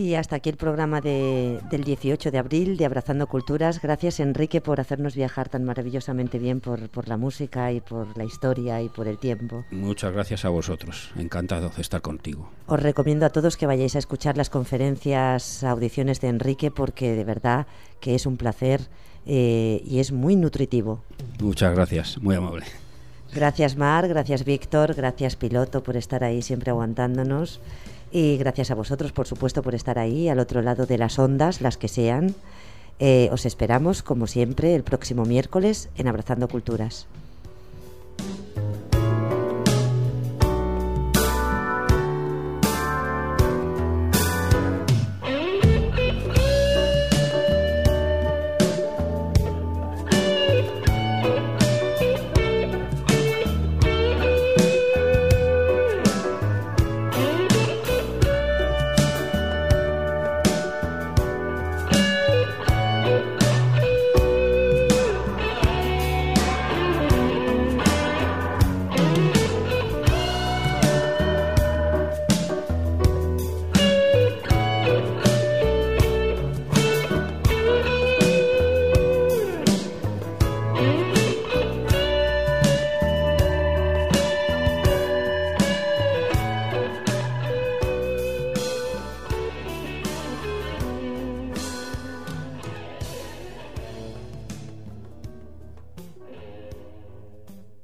Y hasta aquí el programa de, del dieciocho de abril de Abrazando Culturas. Gracias, Enrique, por hacernos viajar tan maravillosamente bien por, por la música y por la historia y por el tiempo. Muchas gracias a vosotros. Encantado de estar contigo. Os recomiendo a todos que vayáis a escuchar las conferencias, audiciones de Enrique, porque de verdad que es un placer eh, y es muy nutritivo. Muchas gracias, muy amable. Gracias, Mar, gracias, Víctor, gracias, Piloto, por estar ahí siempre aguantándonos. Y gracias a vosotros, por supuesto, por estar ahí, al otro lado de las ondas, las que sean. Eh, os esperamos, como siempre, el próximo miércoles en Abrazando Culturas.